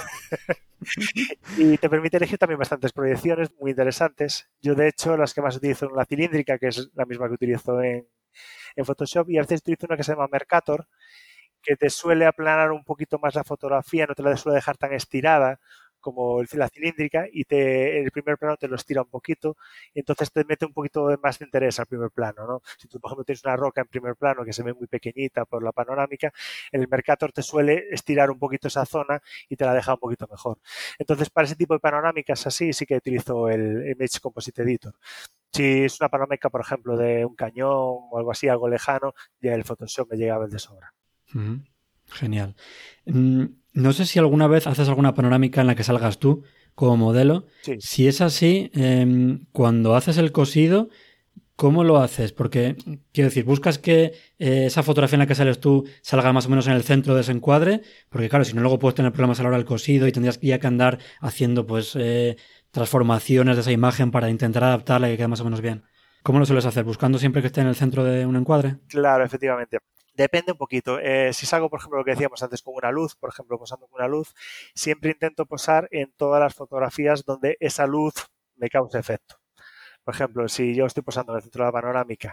Y te permite elegir también bastantes proyecciones muy interesantes. Yo, de hecho, las que más utilizo son la cilíndrica, que es la misma que utilizo en Photoshop, y a veces utilizo una que se llama Mercator, que te suele aplanar un poquito más la fotografía, no te la suele dejar tan estirada como la cilíndrica, y el primer plano te lo estira un poquito, y entonces te mete un poquito más de interés al primer plano, ¿no? Si tú, por ejemplo, tienes una roca en primer plano que se ve muy pequeñita por la panorámica, el Mercator te suele estirar un poquito esa zona y te la deja un poquito mejor. Entonces, para ese tipo de panorámicas así, sí que utilizo el Image Composite Editor. Si es una panorámica, por ejemplo, de un cañón o algo así, algo lejano, ya el Photoshop me llega a ver de sobra. Ujú. Genial. No sé si alguna vez haces alguna panorámica en la que salgas tú como modelo. Sí. Si es así, cuando haces el cosido, ¿cómo lo haces? Porque, quiero decir, buscas que esa fotografía en la que sales tú salga más o menos en el centro de ese encuadre, porque claro, si no luego puedes tener problemas a la hora del cosido y tendrías ya que andar haciendo pues transformaciones de esa imagen para intentar adaptarla y que quede más o menos bien. ¿Cómo lo sueles hacer? ¿Buscando siempre que esté en el centro de un encuadre? Claro, efectivamente. Depende un poquito. Si salgo, por ejemplo, lo que decíamos antes con una luz, por ejemplo, posando con una luz, siempre intento posar en todas las fotografías donde esa luz me cause efecto. Por ejemplo, si yo estoy posando en el centro de la panorámica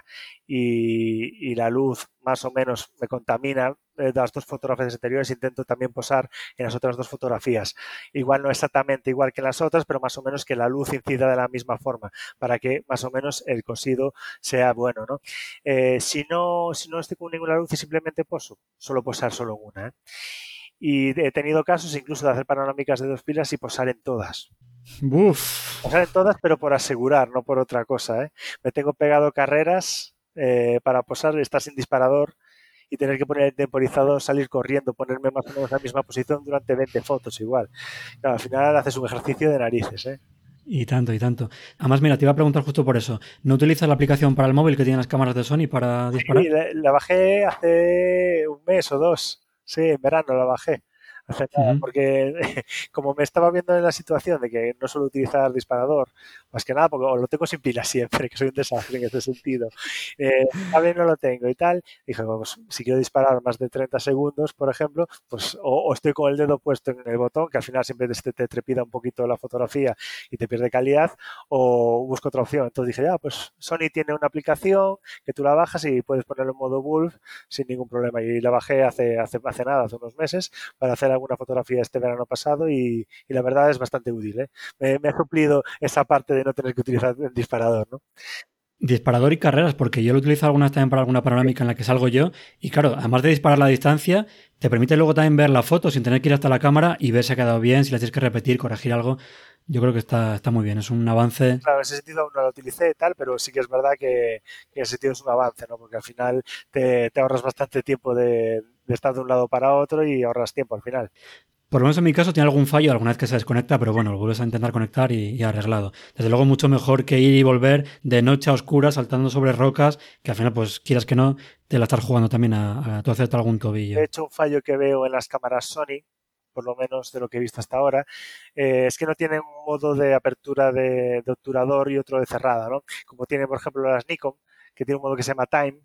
y la luz más o menos me contamina de las dos fotografías anteriores, intento también posar en las otras dos fotografías. Igual no exactamente igual que en las otras, pero más o menos que la luz incida de la misma forma, para que más o menos el cosido sea bueno, ¿no? Si no estoy con ninguna luz y simplemente poso, suelo posar solo en una, ¿eh? Y he tenido casos incluso de hacer panorámicas de 2 pilas y posar en todas. Uf. Posar en todas, pero por asegurar, no por otra cosa, ¿eh? Me tengo pegado carreras para posar, estar sin disparador y tener que poner el temporizador, salir corriendo, ponerme más o menos en la misma posición durante 20 fotos igual. Claro, al final haces un ejercicio de narices, ¿eh? Y tanto, y tanto. Además, mira, te iba a preguntar justo por eso. ¿No utilizas la aplicación para el móvil que tienen las cámaras de Sony para Sí, disparar? la bajé hace un mes o dos. Sí, en verano la bajé. Hace nada, Ujú. porque como me estaba viendo en la situación de que no suelo utilizar disparador, más que nada porque o lo tengo sin pila siempre, que soy un desastre en ese sentido. El cable no lo tengo y tal. Dije, pues, si quiero disparar más de 30 segundos, por ejemplo, pues o estoy con el dedo puesto en el botón, que al final siempre te trepida un poquito la fotografía y te pierde calidad, o busco otra opción. Entonces dije, ya, pues Sony tiene una aplicación que tú la bajas y puedes ponerlo en modo Wolf sin ningún problema. Y la bajé hace nada, hace unos meses, para hacer alguna fotografía este verano pasado y la verdad es bastante útil, ¿eh? Me ha suplido esa parte de no tener que utilizar el disparador, ¿no? Disparador y carreras, porque yo lo utilizo algunas también para alguna panorámica en la que salgo yo. Y claro, además de disparar la distancia, te permite luego también ver la foto sin tener que ir hasta la cámara y ver si ha quedado bien, si la tienes que repetir, corregir algo. Yo creo que está muy bien, es un avance. Claro, en ese sentido aún no lo utilicé y tal, pero sí que es verdad que en ese sentido es un avance, ¿no? Porque al final te ahorras bastante tiempo de estar de un lado para otro y ahorras tiempo al final. Por lo menos en mi caso tiene algún fallo alguna vez que se desconecta, pero bueno, lo vuelves a intentar conectar y arreglado. Desde luego mucho mejor que ir y volver de noche a oscuras saltando sobre rocas, que al final pues quieras que no, te la estás jugando también a tú hacerte algún De tobillo. hecho, un fallo que veo en las cámaras Sony, por lo menos de lo que he visto hasta ahora, es que no tienen un modo de apertura de obturador y otro de cerrada, ¿no? Como tienen, por ejemplo, las Nikon, que tiene un modo que se llama Time.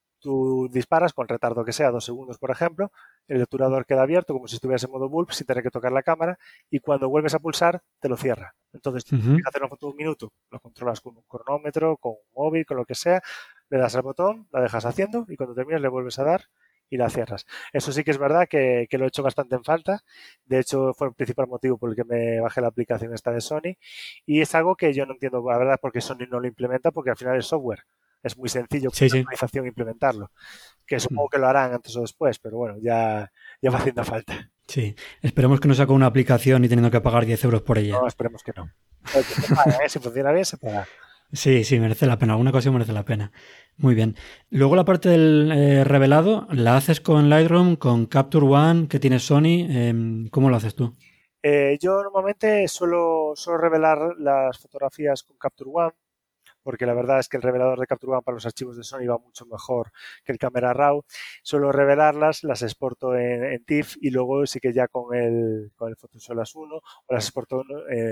Tú disparas con retardo que sea, 2 segundos, por ejemplo, el obturador queda abierto como si estuvieras en modo bulb sin tener que tocar la cámara y cuando vuelves a pulsar te lo cierra. Entonces, si Ujú. quieres hacer una foto de 1 minuto, lo controlas con un cronómetro, con un móvil, con lo que sea, le das al botón, la dejas haciendo y cuando termines le vuelves a dar y la cierras. Eso sí que es verdad que lo he hecho bastante en falta. De hecho, fue el principal motivo por el que me bajé la aplicación esta de Sony. Y es algo que yo no entiendo, la verdad, porque Sony no lo implementa, porque al final es software. Es muy sencillo con Sí, una sí. actualización implementarlo. Que Mm. supongo que lo harán antes o después, pero bueno, ya va haciendo falta. Sí. Esperemos que no saque una aplicación y teniendo que pagar 10 euros por ella. No, esperemos que no. Pero que se paga, ¿eh? Si funciona bien, se paga. Sí, sí, merece la pena. Alguna ocasión merece la pena. Muy bien. Luego la parte del revelado, ¿la haces con Lightroom, con Capture One, que tiene Sony? ¿Cómo lo haces tú? Yo normalmente suelo revelar las fotografías con Capture One, porque la verdad es que el revelador de Capture One para los archivos de Sony va mucho mejor que el Camera Raw. Suelo revelarlas, las exporto en TIFF y luego sí que ya con el Photoshop las uno o las exporto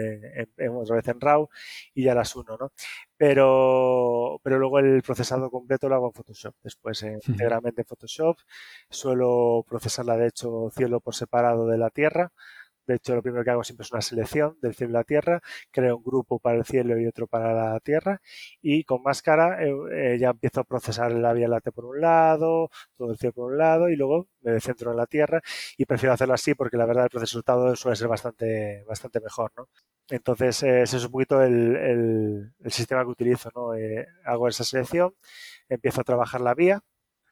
otra vez en RAW y ya las uno, ¿no? Pero luego el procesado completo lo hago en Photoshop. Después íntegramente en Photoshop. Suelo procesarla, de hecho, cielo por separado de la tierra. De hecho, lo primero que hago siempre es una selección del cielo y la tierra, creo un grupo para el cielo y otro para la tierra y con máscara ya empiezo a procesar la Vía Láctea por un lado, todo el cielo por un lado y luego me centro en la tierra y prefiero hacerlo así porque la verdad el resultado suele ser bastante mejor, ¿no? Entonces, ese es un poquito el sistema que utilizo, ¿no? Hago esa selección, empiezo a trabajar la vía,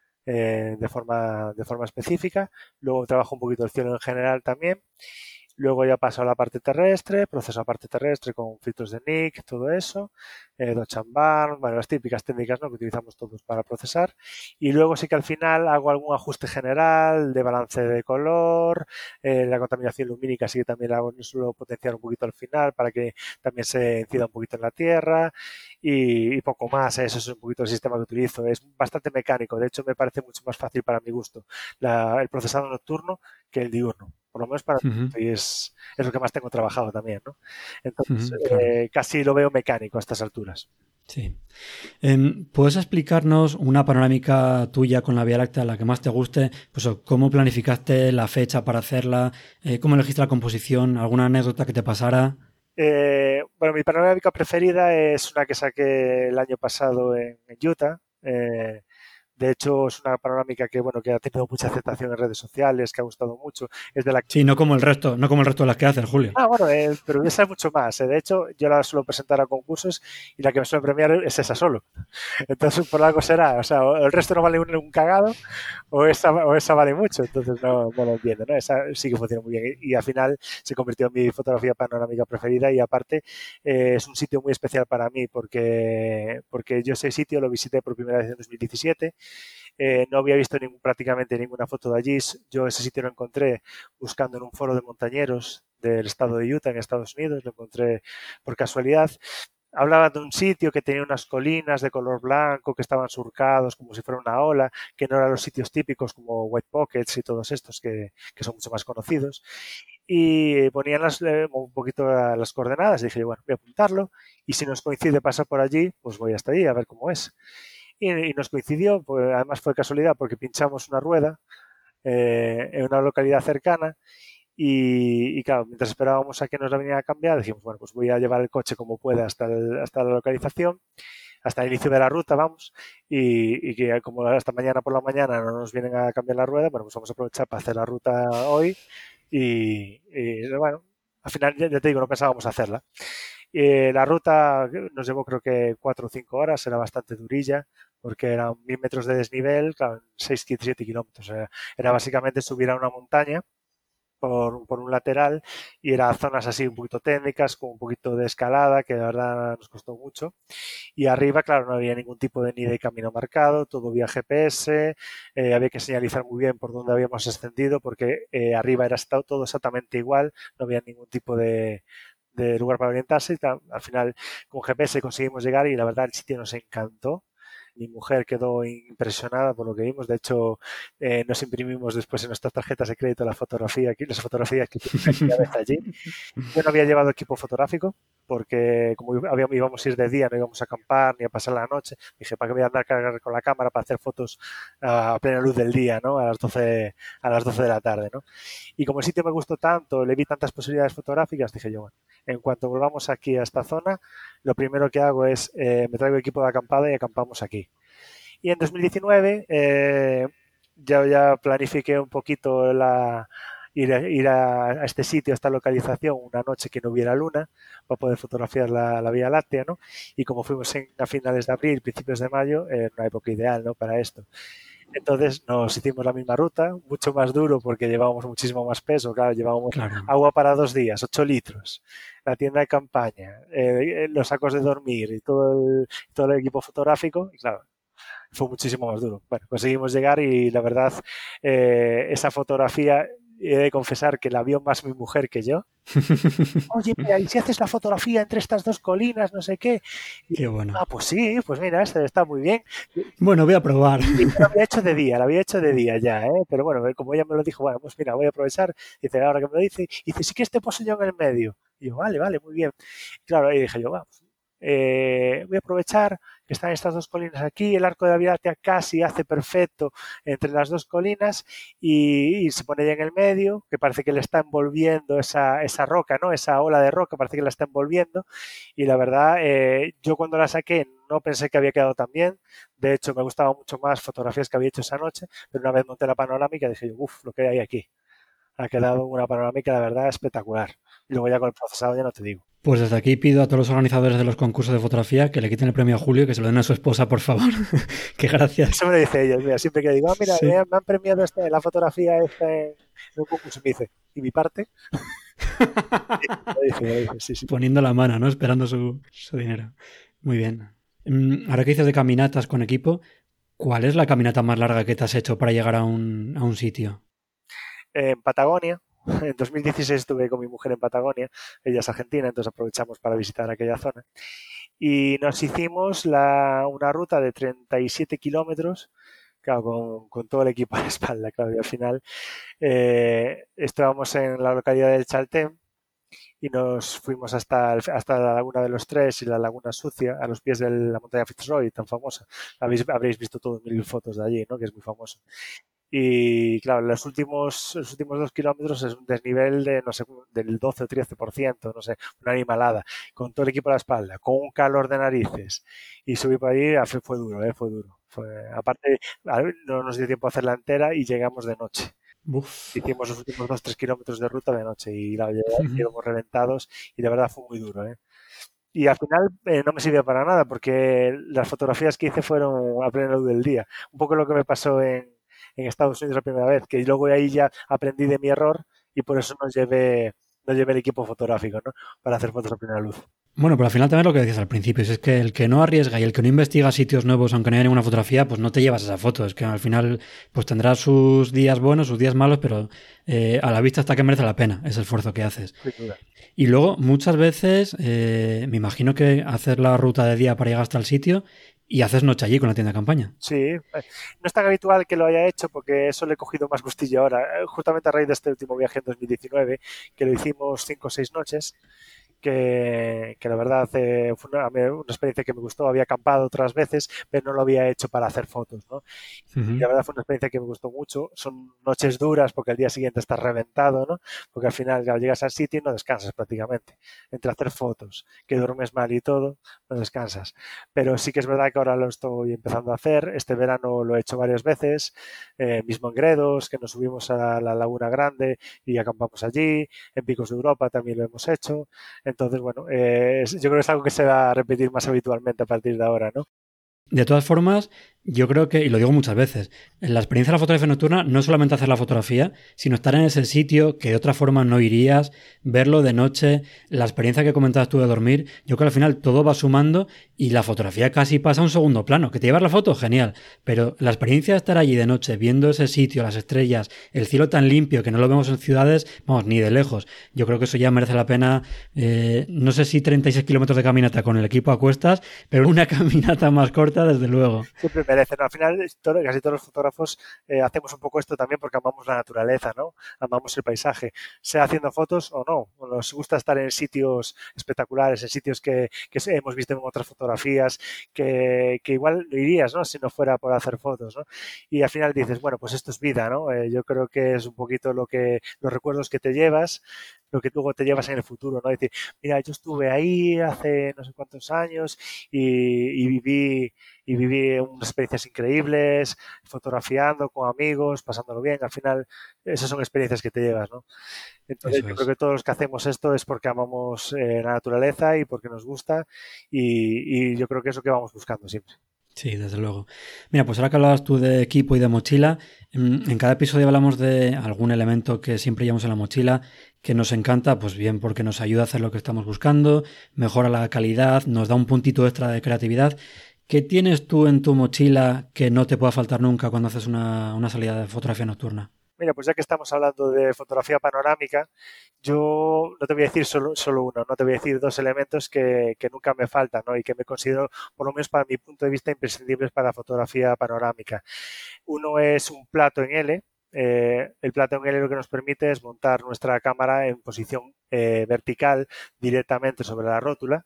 de forma específica, luego trabajo un poquito el cielo en general también. Luego ya paso a la parte terrestre, proceso la parte terrestre con filtros de Nik, todo eso, Dodge and Burn, bueno, las típicas técnicas, ¿no?, que utilizamos todos para procesar. Y luego sí que al final hago algún ajuste general de balance de color, la contaminación lumínica sí que también la hago, suelo potenciar un poquito al final para que también se incida un poquito en la tierra y poco más. Eso es un poquito el sistema que utilizo. Es bastante mecánico, de hecho me parece mucho más fácil para mi gusto el procesado nocturno que el diurno, por lo menos para Ujú, y es lo que más tengo trabajado también, ¿no? Entonces, ujú, claro. casi lo veo mecánico a estas alturas. Sí. ¿Puedes explicarnos una panorámica tuya con la Vía Láctea, la que más te guste? Pues cómo planificaste la fecha para hacerla, cómo elegiste la composición, alguna anécdota que te pasara. Bueno, mi panorámica preferida es una que saqué el año pasado en Utah. De hecho, es una panorámica que, bueno, que ha tenido mucha aceptación en redes sociales, que ha gustado mucho. Es de la Sí, no como el resto, no como el resto de las que haces, Julio. Bueno, pero esa es mucho más. De hecho, yo la suelo presentar a concursos y la que me suele premiar es esa solo. Entonces, por algo será. O sea, o el resto no vale un cagado o esa vale mucho. Entonces, no lo entiendo, ¿no? Esa sí que funciona muy bien. Y al final se convirtió en mi fotografía panorámica preferida y aparte es un sitio muy especial para mí porque yo ese sitio lo visité por primera vez en 2017. No había visto prácticamente ninguna foto de allí. Yo ese sitio lo encontré buscando en un foro de montañeros del estado de Utah, en Estados Unidos. Lo encontré por casualidad. Hablaba de un sitio que tenía unas colinas de color blanco que estaban surcados como si fuera una ola, que no eran los sitios típicos como White Pockets y todos estos que son mucho más conocidos. Y ponían un poquito las coordenadas. Y dije, bueno, voy a apuntarlo y si nos coincide pasar por allí, pues voy hasta allí a ver cómo es. Y nos coincidió, pues, además fue casualidad porque pinchamos una rueda en una localidad cercana y claro, mientras esperábamos a que nos la vinieran a cambiar, dijimos, bueno, pues voy a llevar el coche como pueda hasta la localización, hasta el inicio de la ruta, vamos, y que como hasta mañana por la mañana no nos vienen a cambiar la rueda, bueno, pues vamos a aprovechar para hacer la ruta hoy bueno, al final ya te digo, no pensábamos hacerla. La ruta nos llevó creo que 4 o 5 horas, era bastante durilla, porque eran 1000 metros de desnivel, claro, 6-7 kilómetros. Era básicamente subir a una montaña por un lateral y eran zonas así un poquito técnicas, con un poquito de escalada, que la verdad nos costó mucho. Y arriba, claro, no había ningún tipo ni de camino marcado, todo vía GPS, había que señalizar muy bien por dónde habíamos ascendido, porque arriba era todo exactamente igual, no había ningún tipo de lugar para orientarse. Y tal. Al final, con GPS conseguimos llegar y la verdad el sitio nos encantó. Mi mujer quedó impresionada por lo que vimos. De hecho, nos imprimimos después en nuestras tarjetas de crédito las fotografías que tuvimos aquella vez allí. Yo no había llevado equipo fotográfico porque como íbamos a ir de día, no íbamos a acampar ni a pasar la noche, dije, ¿para qué voy a andar cargar con la cámara para hacer fotos a plena luz del día, ¿no? A las 12 de la tarde, ¿no? Y como el sitio me gustó tanto, le vi tantas posibilidades fotográficas, dije yo, bueno, en cuanto volvamos aquí a esta zona, lo primero que hago es me traigo equipo de acampada y acampamos aquí. Y en 2019 ya planifiqué un poquito ir a este sitio, a esta localización, una noche que no hubiera luna, para poder fotografiar la Vía Láctea, ¿no? Y como fuimos a finales de abril, principios de mayo, una época ideal, ¿no? Para esto. Entonces nos hicimos la misma ruta, mucho más duro porque llevábamos muchísimo más peso, claro, llevábamos Claro. agua para 2 días, 8 litros, la tienda de campaña, los sacos de dormir y todo el equipo fotográfico, y claro, fue muchísimo más duro. Bueno, conseguimos llegar y la verdad, esa fotografía, he de confesar que la vio más mi mujer que yo. Oye, mira, y si haces la fotografía entre estas dos colinas, no sé qué. Y, Qué bueno. pues sí, pues mira, este está muy bien. Bueno, voy a probar. Y lo había hecho de día ya, ¿eh? Pero bueno, como ella me lo dijo, bueno, pues mira, voy a aprovechar. Dice, ahora que me lo dice, sí que este pozo yo en el medio. Y yo, vale, muy bien. Claro, ahí dije yo, vamos, voy a aprovechar que están estas dos colinas aquí, el arco de la Vía Láctea casi hace perfecto entre las dos colinas y se pone ya en el medio, que parece que le está envolviendo esa roca, ¿no? Esa ola de roca, parece que la está envolviendo y la verdad, yo cuando la saqué no pensé que había quedado tan bien, de hecho me gustaban mucho más fotografías que había hecho esa noche, pero una vez monté la panorámica dije yo, uff, lo que hay aquí. Ha quedado una panorámica, la verdad, espectacular. Y luego ya con el procesado ya no te digo. Pues desde aquí pido a todos los organizadores de los concursos de fotografía que le quiten el premio a Julio y que se lo den a su esposa, por favor. Que gracias. Eso me lo dice ella, mira, siempre que digo, mira, Sí. me han premiado la fotografía esta en un concurso, me dice, ¿y mi parte? Me dice, sí, sí. Poniendo la mano, ¿no? Esperando su dinero. Muy bien. Ahora que dices de caminatas con equipo, ¿cuál es la caminata más larga que te has hecho para llegar a un sitio? En Patagonia, en 2016 estuve con mi mujer en Patagonia, ella es argentina, entonces aprovechamos para visitar aquella zona. Y nos hicimos una ruta de 37 kilómetros, claro, con todo el equipo a la espalda, claro, y al final estábamos en la localidad del Chaltén y nos fuimos hasta la Laguna de los Tres y la Laguna Sucia, a los pies de la montaña Fitzroy, tan famosa. Habréis visto todos mil fotos de allí, ¿no? Que es muy famoso. Y claro, los últimos 2 kilómetros es un desnivel de, no sé, del 12 o 13%, no sé, una animalada, con todo el equipo a la espalda, con un calor de narices. Y subir por ahí fue duro, fue duro. Aparte, no nos dio tiempo a hacerla entera y llegamos de noche. Uf. Hicimos los últimos 2 o 3 kilómetros de ruta de noche y la llegamos reventados y de verdad fue muy duro, ¿eh? Y al final no me sirvió para nada porque las fotografías que hice fueron a plena luz del día. Un poco lo que me pasó en Estados Unidos la primera vez, que luego ahí ya aprendí de mi error y por eso no llevé el equipo fotográfico, ¿no? Para hacer fotos a plena luz. Bueno, pero al final también lo que decías al principio, es que el que no arriesga y el que no investiga sitios nuevos, aunque no haya ninguna fotografía, pues no te llevas esa foto. Es que al final, pues tendrás sus días buenos, sus días malos, pero a la vista está que merece la pena ese esfuerzo que haces. Sin duda. Y luego, muchas veces, me imagino que haces la ruta de día para llegar hasta el sitio y haces noche allí con la tienda de campaña. Sí, no es tan habitual que lo haya hecho porque eso le he cogido más gustillo ahora. Justamente a raíz de este último viaje en 2019, que lo hicimos 5 o 6 noches, que la verdad fue una experiencia que me gustó. Había acampado otras veces, pero no lo había hecho para hacer fotos, ¿no? Y Ujú. la verdad fue una experiencia que me gustó mucho. Son noches duras porque al día siguiente estás reventado, ¿no? Porque al final ya llegas al sitio y no descansas prácticamente. Entre hacer fotos, que duermes mal y todo, no descansas. Pero sí que es verdad que ahora lo estoy empezando a hacer. Este verano lo he hecho varias veces, mismo en Gredos, que nos subimos a la Laguna Grande y acampamos allí. En Picos de Europa también lo hemos hecho. Entonces, bueno, yo creo que es algo que se va a repetir más habitualmente a partir de ahora, ¿no? De todas formas, yo creo que, y lo digo muchas veces, la experiencia de la fotografía nocturna no es solamente hacer la fotografía, sino estar en ese sitio que de otra forma no irías, verlo de noche, la experiencia que comentabas tú de dormir. Yo creo que al final todo va sumando y la fotografía casi pasa a un segundo plano. Que te llevas la foto, genial, pero la experiencia de estar allí de noche, viendo ese sitio, las estrellas, el cielo tan limpio que no lo vemos en ciudades, vamos, ni de lejos. Yo creo que eso ya merece la pena, no sé si 36 kilómetros de caminata con el equipo a cuestas, pero una caminata más corta, desde luego. Siempre merecen. Al final, casi todos los fotógrafos hacemos un poco esto también porque amamos la naturaleza, ¿no? Amamos el paisaje, sea haciendo fotos o no. Nos gusta estar en sitios espectaculares, en sitios que hemos visto en otras fotografías, que igual no irías, ¿no? Si no fuera por hacer fotos, ¿no? Y al final dices, bueno, pues esto es vida, ¿no? Yo creo que es un poquito los recuerdos que te llevas, lo que luego te llevas en el futuro, ¿no? Decir, mira, yo estuve ahí hace no sé cuántos años y viví unas experiencias increíbles, fotografiando con amigos, pasándolo bien. Al final, esas son experiencias que te llevas, ¿no? Entonces, Eso yo creo es. que todos los que hacemos esto es porque amamos la naturaleza y porque nos gusta y yo creo que es lo que vamos buscando siempre. Sí, desde luego. Mira, pues ahora que hablabas tú de equipo y de mochila, en cada episodio hablamos de algún elemento que siempre llevamos en la mochila que nos encanta, pues bien porque nos ayuda a hacer lo que estamos buscando, mejora la calidad, nos da un puntito extra de creatividad. ¿Qué tienes tú en tu mochila que no te pueda faltar nunca cuando haces una salida de fotografía nocturna? Mira, pues ya que estamos hablando de fotografía panorámica, yo no te voy a decir solo uno, no te voy a decir dos elementos que nunca me faltan, ¿no? Y que me considero, por lo menos para mi punto de vista, imprescindibles para la fotografía panorámica. Uno es un plato en L. El plato en L lo que nos permite es montar nuestra cámara en posición vertical directamente sobre la rótula.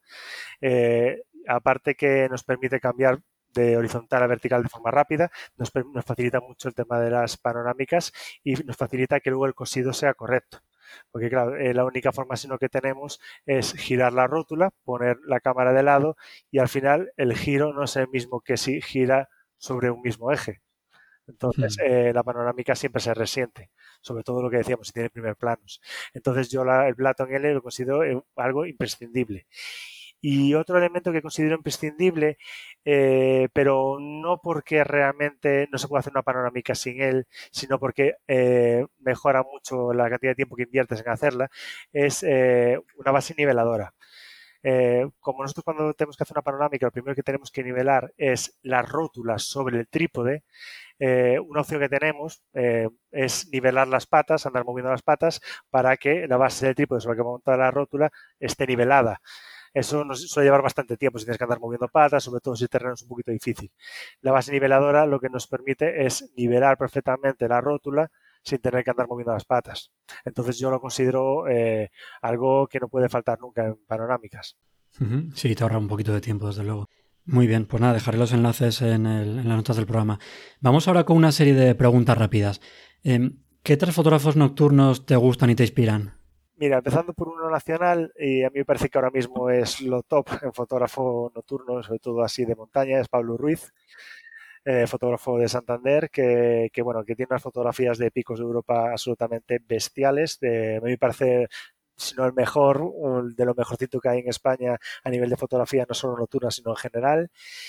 Aparte que nos permite cambiar de horizontal a vertical de forma rápida, nos facilita mucho el tema de las panorámicas y nos facilita que luego el cosido sea correcto. Porque claro, la única forma sino que tenemos es girar la rótula, poner la cámara de lado y al final el giro no es el mismo que si gira sobre un mismo eje. Entonces, Hmm. la panorámica siempre se resiente, sobre todo lo que decíamos, si tiene primer planos. Entonces, yo el plato en L lo considero algo imprescindible. Y otro elemento que considero imprescindible, pero no porque realmente no se puede hacer una panorámica sin él, sino porque mejora mucho la cantidad de tiempo que inviertes en hacerla, es una base niveladora. Como nosotros cuando tenemos que hacer una panorámica, lo primero que tenemos que nivelar es las rótulas sobre el trípode. Una opción que tenemos es nivelar las patas, andar moviendo las patas para que la base del trípode sobre la que monta la rótula esté nivelada. Eso nos suele llevar bastante tiempo si tienes que andar moviendo patas, sobre todo si el terreno es un poquito difícil. La base niveladora lo que nos permite es nivelar perfectamente la rótula sin tener que andar moviendo las patas. Entonces yo lo considero algo que no puede faltar nunca en panorámicas. Ujú. Sí, te ahorra un poquito de tiempo, desde luego. Muy bien, pues nada, dejaré los enlaces en las notas del programa. Vamos ahora con una serie de preguntas rápidas. ¿Qué tres fotógrafos nocturnos te gustan y te inspiran? Mira, empezando por uno nacional, y a mí me parece que ahora mismo es lo top en fotógrafo nocturno, sobre todo así de montaña, es Pablo Ruiz, fotógrafo de Santander, bueno, que tiene unas fotografías de picos de Europa absolutamente bestiales. A mí me parece, si no el mejor, de lo mejorcito que hay en España a nivel de fotografía, no solo nocturna, sino en general.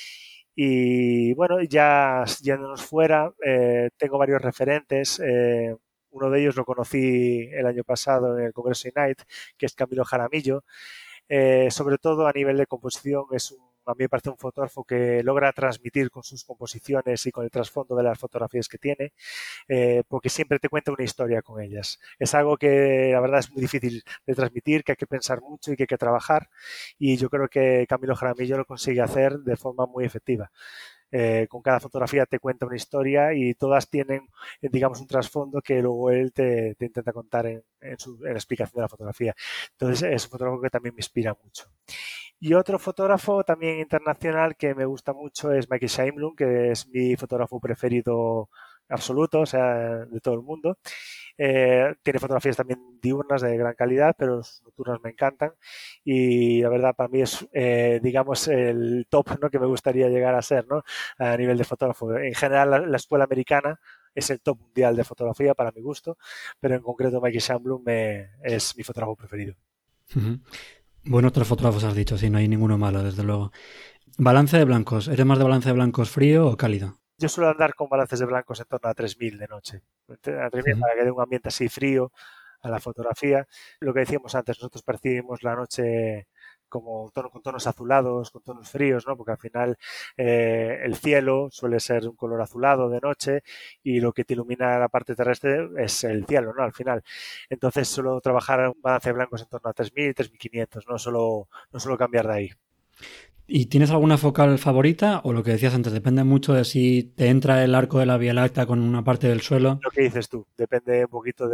Y bueno, ya yéndonos fuera, tengo varios referentes. Uno de ellos lo conocí el año pasado en el Congreso Unite, que es Camilo Jaramillo. Sobre todo a nivel de composición, a mí me parece un fotógrafo que logra transmitir con sus composiciones y con el trasfondo de las fotografías que tiene, porque siempre te cuenta una historia con ellas. Es algo que la verdad es muy difícil de transmitir, que hay que pensar mucho y que hay que trabajar, y yo creo que Camilo Jaramillo lo consigue hacer de forma muy efectiva. Con cada fotografía te cuenta una historia y todas tienen, digamos, un trasfondo que luego él te intenta contar en la explicación de la fotografía. Entonces es un fotógrafo que también me inspira mucho. Y otro fotógrafo también internacional que me gusta mucho es Michael Scheinblum, que es mi fotógrafo preferido absoluto, o sea, de todo el mundo. Tiene fotografías también diurnas de gran calidad, pero sus nocturnas me encantan. Y la verdad, para mí es, digamos, el top, ¿no?, que me gustaría llegar a ser, ¿no?, a nivel de fotógrafo. En general, la escuela americana es el top mundial de fotografía para mi gusto, pero en concreto Michael Scheinblum es mi fotógrafo preferido. Ujú. Buenos tres fotógrafos has dicho, sí, no hay ninguno malo, desde luego. Balance de blancos. ¿Eres más de balance de blancos frío o cálido? Yo suelo andar con balances de blancos en torno a 3000 de noche. A 3000 Ujú. para que dé un ambiente así frío a la fotografía. Lo que decíamos antes, nosotros percibimos la noche como con tonos azulados, con tonos fríos, ¿no? Porque al final el cielo suele ser un color azulado de noche y lo que te ilumina la parte terrestre es el cielo, ¿no? Al final. Entonces suelo trabajar un balance de blancos en torno a 3000, 3500, no solo cambiar de ahí. ¿Y tienes alguna focal favorita? O lo que decías antes, depende mucho de si te entra el arco de la Vía Láctea con una parte del suelo. Lo que dices tú, depende un poquito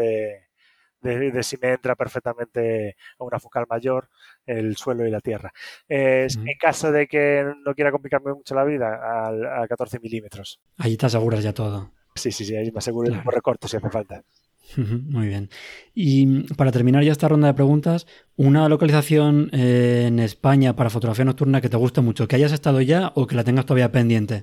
de si me entra perfectamente a una focal mayor el suelo y la tierra. Ujú. En caso de que no quiera complicarme mucho la vida, a 14 milímetros. Allí te aseguras ya todo. Sí, sí, sí, ahí me aseguro y Claro. por recorto si hace falta. Ujú, muy bien. Y para terminar ya esta ronda de preguntas, una localización en España para fotografía nocturna que te guste mucho, que hayas estado ya o que la tengas todavía pendiente.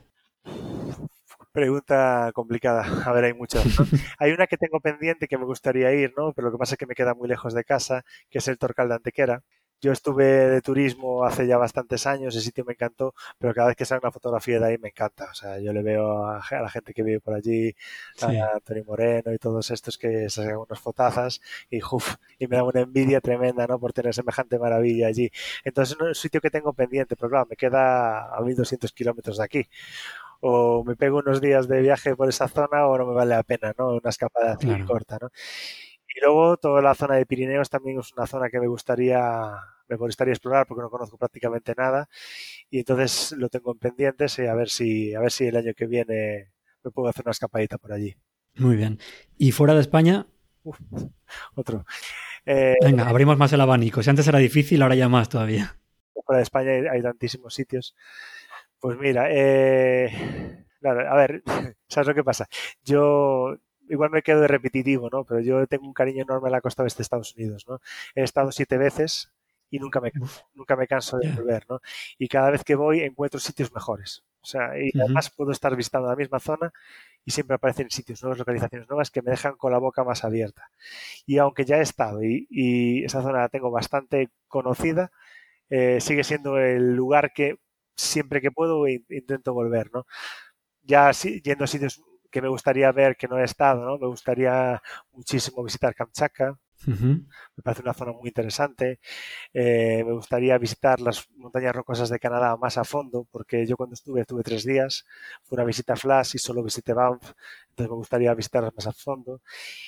Pregunta complicada. A ver, hay muchas, ¿no? Hay una que tengo pendiente que me gustaría ir, ¿no? Pero lo que pasa es que me queda muy lejos de casa, que es el Torcal de Antequera. Yo estuve de turismo hace ya bastantes años, ese sitio me encantó, pero cada vez que sale una fotografía de ahí me encanta. O sea, yo le veo a la gente que vive por allí, a Sí, Antonio Moreno y todos estos que se sacan unas fotazas y, uf, y me da una envidia tremenda, ¿no?, por tener semejante maravilla allí. Entonces, no es un sitio que tengo pendiente, pero claro, me queda a 1200 kilómetros de aquí. O me pego unos días de viaje por esa zona o no me vale la pena, ¿no? Una escapada así claro. corta, ¿no? Y luego toda la zona de Pirineos también es una zona que me gustaría explorar porque no conozco prácticamente nada y entonces lo tengo en pendientes y a ver si el año que viene me puedo hacer una escapadita por allí. Muy bien. ¿Y fuera de España? Uf, otro. Eh, Venga, abrimos más el abanico. Si antes era difícil, ahora ya más todavía. Fuera de España hay tantísimos sitios. Pues mira, claro, a ver, ¿sabes lo que pasa? Yo igual me quedo de repetitivo, ¿no? Pero yo tengo un cariño enorme a la costa oeste de Estados Unidos, ¿no? He estado 7 veces y Uf, nunca me canso de ya. volver, ¿no? Y cada vez que voy encuentro sitios mejores. O sea, y Ujú. además puedo estar visitando la misma zona y siempre aparecen sitios nuevos, localizaciones nuevas que me dejan con la boca más abierta. Y aunque ya he estado y esa zona la tengo bastante conocida, sigue siendo el lugar que siempre que puedo intento volver, ¿no? Ya yendo a sitios que me gustaría ver que no he estado, ¿no? Me gustaría muchísimo visitar Kamchatka, Ujú. me parece una zona muy interesante. Me gustaría visitar las montañas rocosas de Canadá más a fondo, porque yo cuando estuve 3 días, fue una visita flash y solo visité Banff, entonces me gustaría visitarlas más a fondo.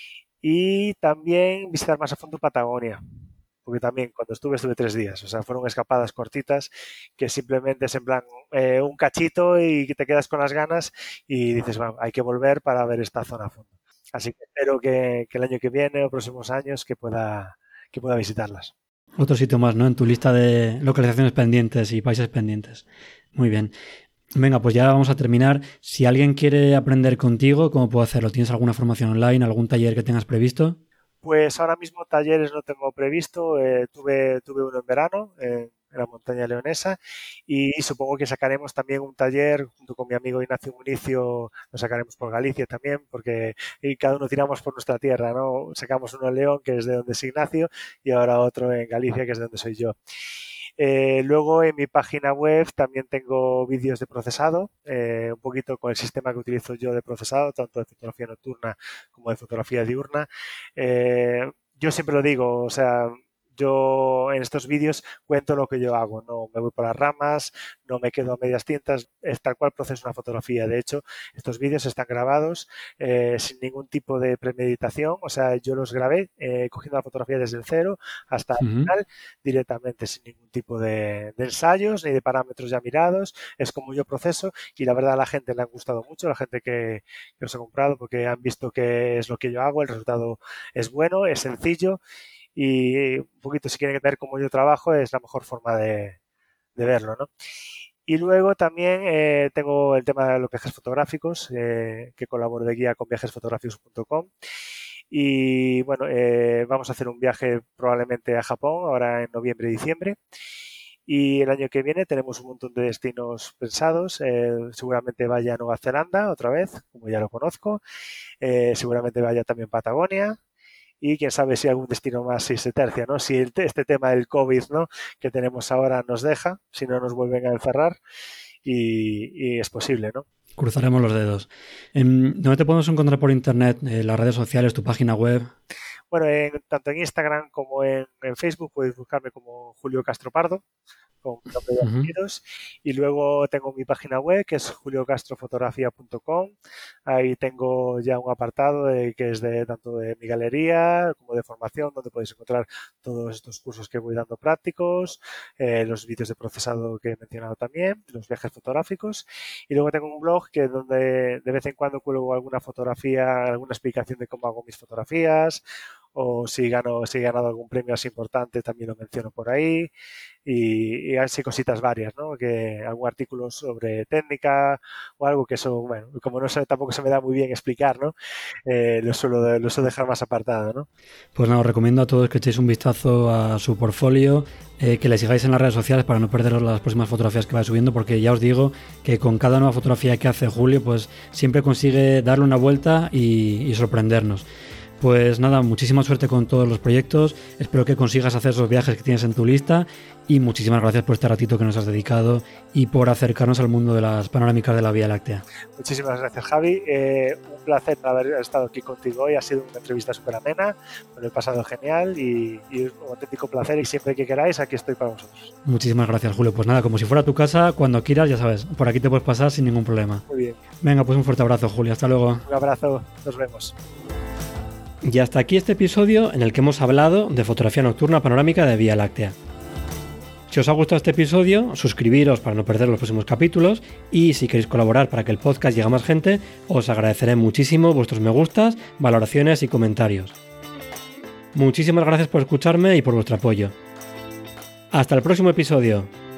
Y también visitar más a fondo Patagonia, porque también cuando estuve 3 días, o sea, fueron escapadas cortitas que simplemente es en plan un cachito y que te quedas con las ganas y dices, bueno, hay que volver para ver esta zona a fondo. Así que espero que el año que viene o próximos años que pueda visitarlas. Otro sitio más, ¿no? En tu lista de localizaciones pendientes y países pendientes. Muy bien. Venga, pues ya vamos a terminar. Si alguien quiere aprender contigo, ¿cómo puedo hacerlo? ¿Tienes alguna formación online, algún taller que tengas previsto? Pues ahora mismo talleres no tengo previsto. Tuve uno en verano en la montaña leonesa y supongo que sacaremos también un taller junto con mi amigo Ignacio Municio, lo sacaremos por Galicia también, porque y cada uno tiramos por nuestra tierra, ¿no? Sacamos uno en León, que es de donde es Ignacio, y ahora otro en Galicia, que es de donde soy yo. Luego en mi página web también tengo vídeos de procesado, un poquito con el sistema que utilizo yo de procesado, tanto de fotografía nocturna como de fotografía diurna. Yo siempre lo digo, o sea, yo en estos vídeos cuento lo que yo hago, no me voy por las ramas, no me quedo a medias tintas, es tal cual proceso una fotografía. De hecho, estos vídeos están grabados sin ningún tipo de premeditación, o sea, yo los grabé cogiendo la fotografía desde el cero hasta el final, directamente sin ningún tipo de ensayos ni de parámetros ya mirados. Es como yo proceso y la verdad a la gente le ha gustado mucho, la gente que los ha comprado, porque han visto que es lo que yo hago, el resultado es bueno, es sencillo y un poquito si quieren ver cómo yo trabajo es la mejor forma de verlo, ¿no? Y luego también tengo el tema de los viajes fotográficos, que colaboro de guía con viajesfotográficos.com. Y bueno, vamos a hacer un viaje probablemente a Japón, ahora en noviembre y diciembre. Y el año que viene tenemos un montón de destinos pensados. Seguramente vaya a Nueva Zelanda otra vez, como ya lo conozco. Seguramente vaya también a Patagonia. Y quién sabe si algún destino más si se tercia, ¿no? Si este tema del COVID, ¿no?, que tenemos ahora nos deja, si no nos vuelven a encerrar, y es posible, ¿no? Cruzaremos los dedos. ¿Dónde te podemos encontrar por internet? ¿Las redes sociales, tu página web? Bueno, tanto en Instagram como en Facebook puedes buscarme como Julio Castro Pardo, con nombre y apellidos. Y luego tengo mi página web, que es juliocastrofotografía.com. Ahí tengo ya un apartado que es de tanto de mi galería como de formación, donde podéis encontrar todos estos cursos que voy dando prácticos, los vídeos de procesado que he mencionado también, los viajes fotográficos. Y luego tengo un blog que donde de vez en cuando cuelgo alguna fotografía, alguna explicación de cómo hago mis fotografías, o si he ganado algún premio así importante también lo menciono por ahí, y así cositas varias, ¿no? Que algún artículo sobre técnica o algo que eso, bueno, como no sé, tampoco se me da muy bien explicar, ¿no? Lo suelo dejar más apartado, ¿no? Pues nada, os recomiendo a todos que echéis un vistazo a su portfolio, que le sigáis en las redes sociales para no perderos las próximas fotografías que va subiendo, porque ya os digo que con cada nueva fotografía que hace Julio, pues siempre consigue darle una vuelta y sorprendernos. Pues nada, muchísima suerte con todos los proyectos, espero que consigas hacer esos viajes que tienes en tu lista y muchísimas gracias por este ratito que nos has dedicado y por acercarnos al mundo de las panorámicas de la Vía Láctea. Muchísimas gracias, Javi, un placer haber estado aquí contigo hoy, ha sido una entrevista súper amena, me lo he pasado genial y un auténtico placer y siempre que queráis aquí estoy para vosotros. Muchísimas gracias, Julio, pues nada, como si fuera tu casa, cuando quieras, ya sabes, por aquí te puedes pasar sin ningún problema. Muy bien. Venga, pues un fuerte abrazo, Julio, hasta luego. Un abrazo, nos vemos. Y hasta aquí este episodio en el que hemos hablado de fotografía nocturna panorámica de Vía Láctea. Si os ha gustado este episodio, suscribiros para no perder los próximos capítulos y si queréis colaborar para que el podcast llegue a más gente, os agradeceré muchísimo vuestros me gustas, valoraciones y comentarios. Muchísimas gracias por escucharme y por vuestro apoyo. Hasta el próximo episodio.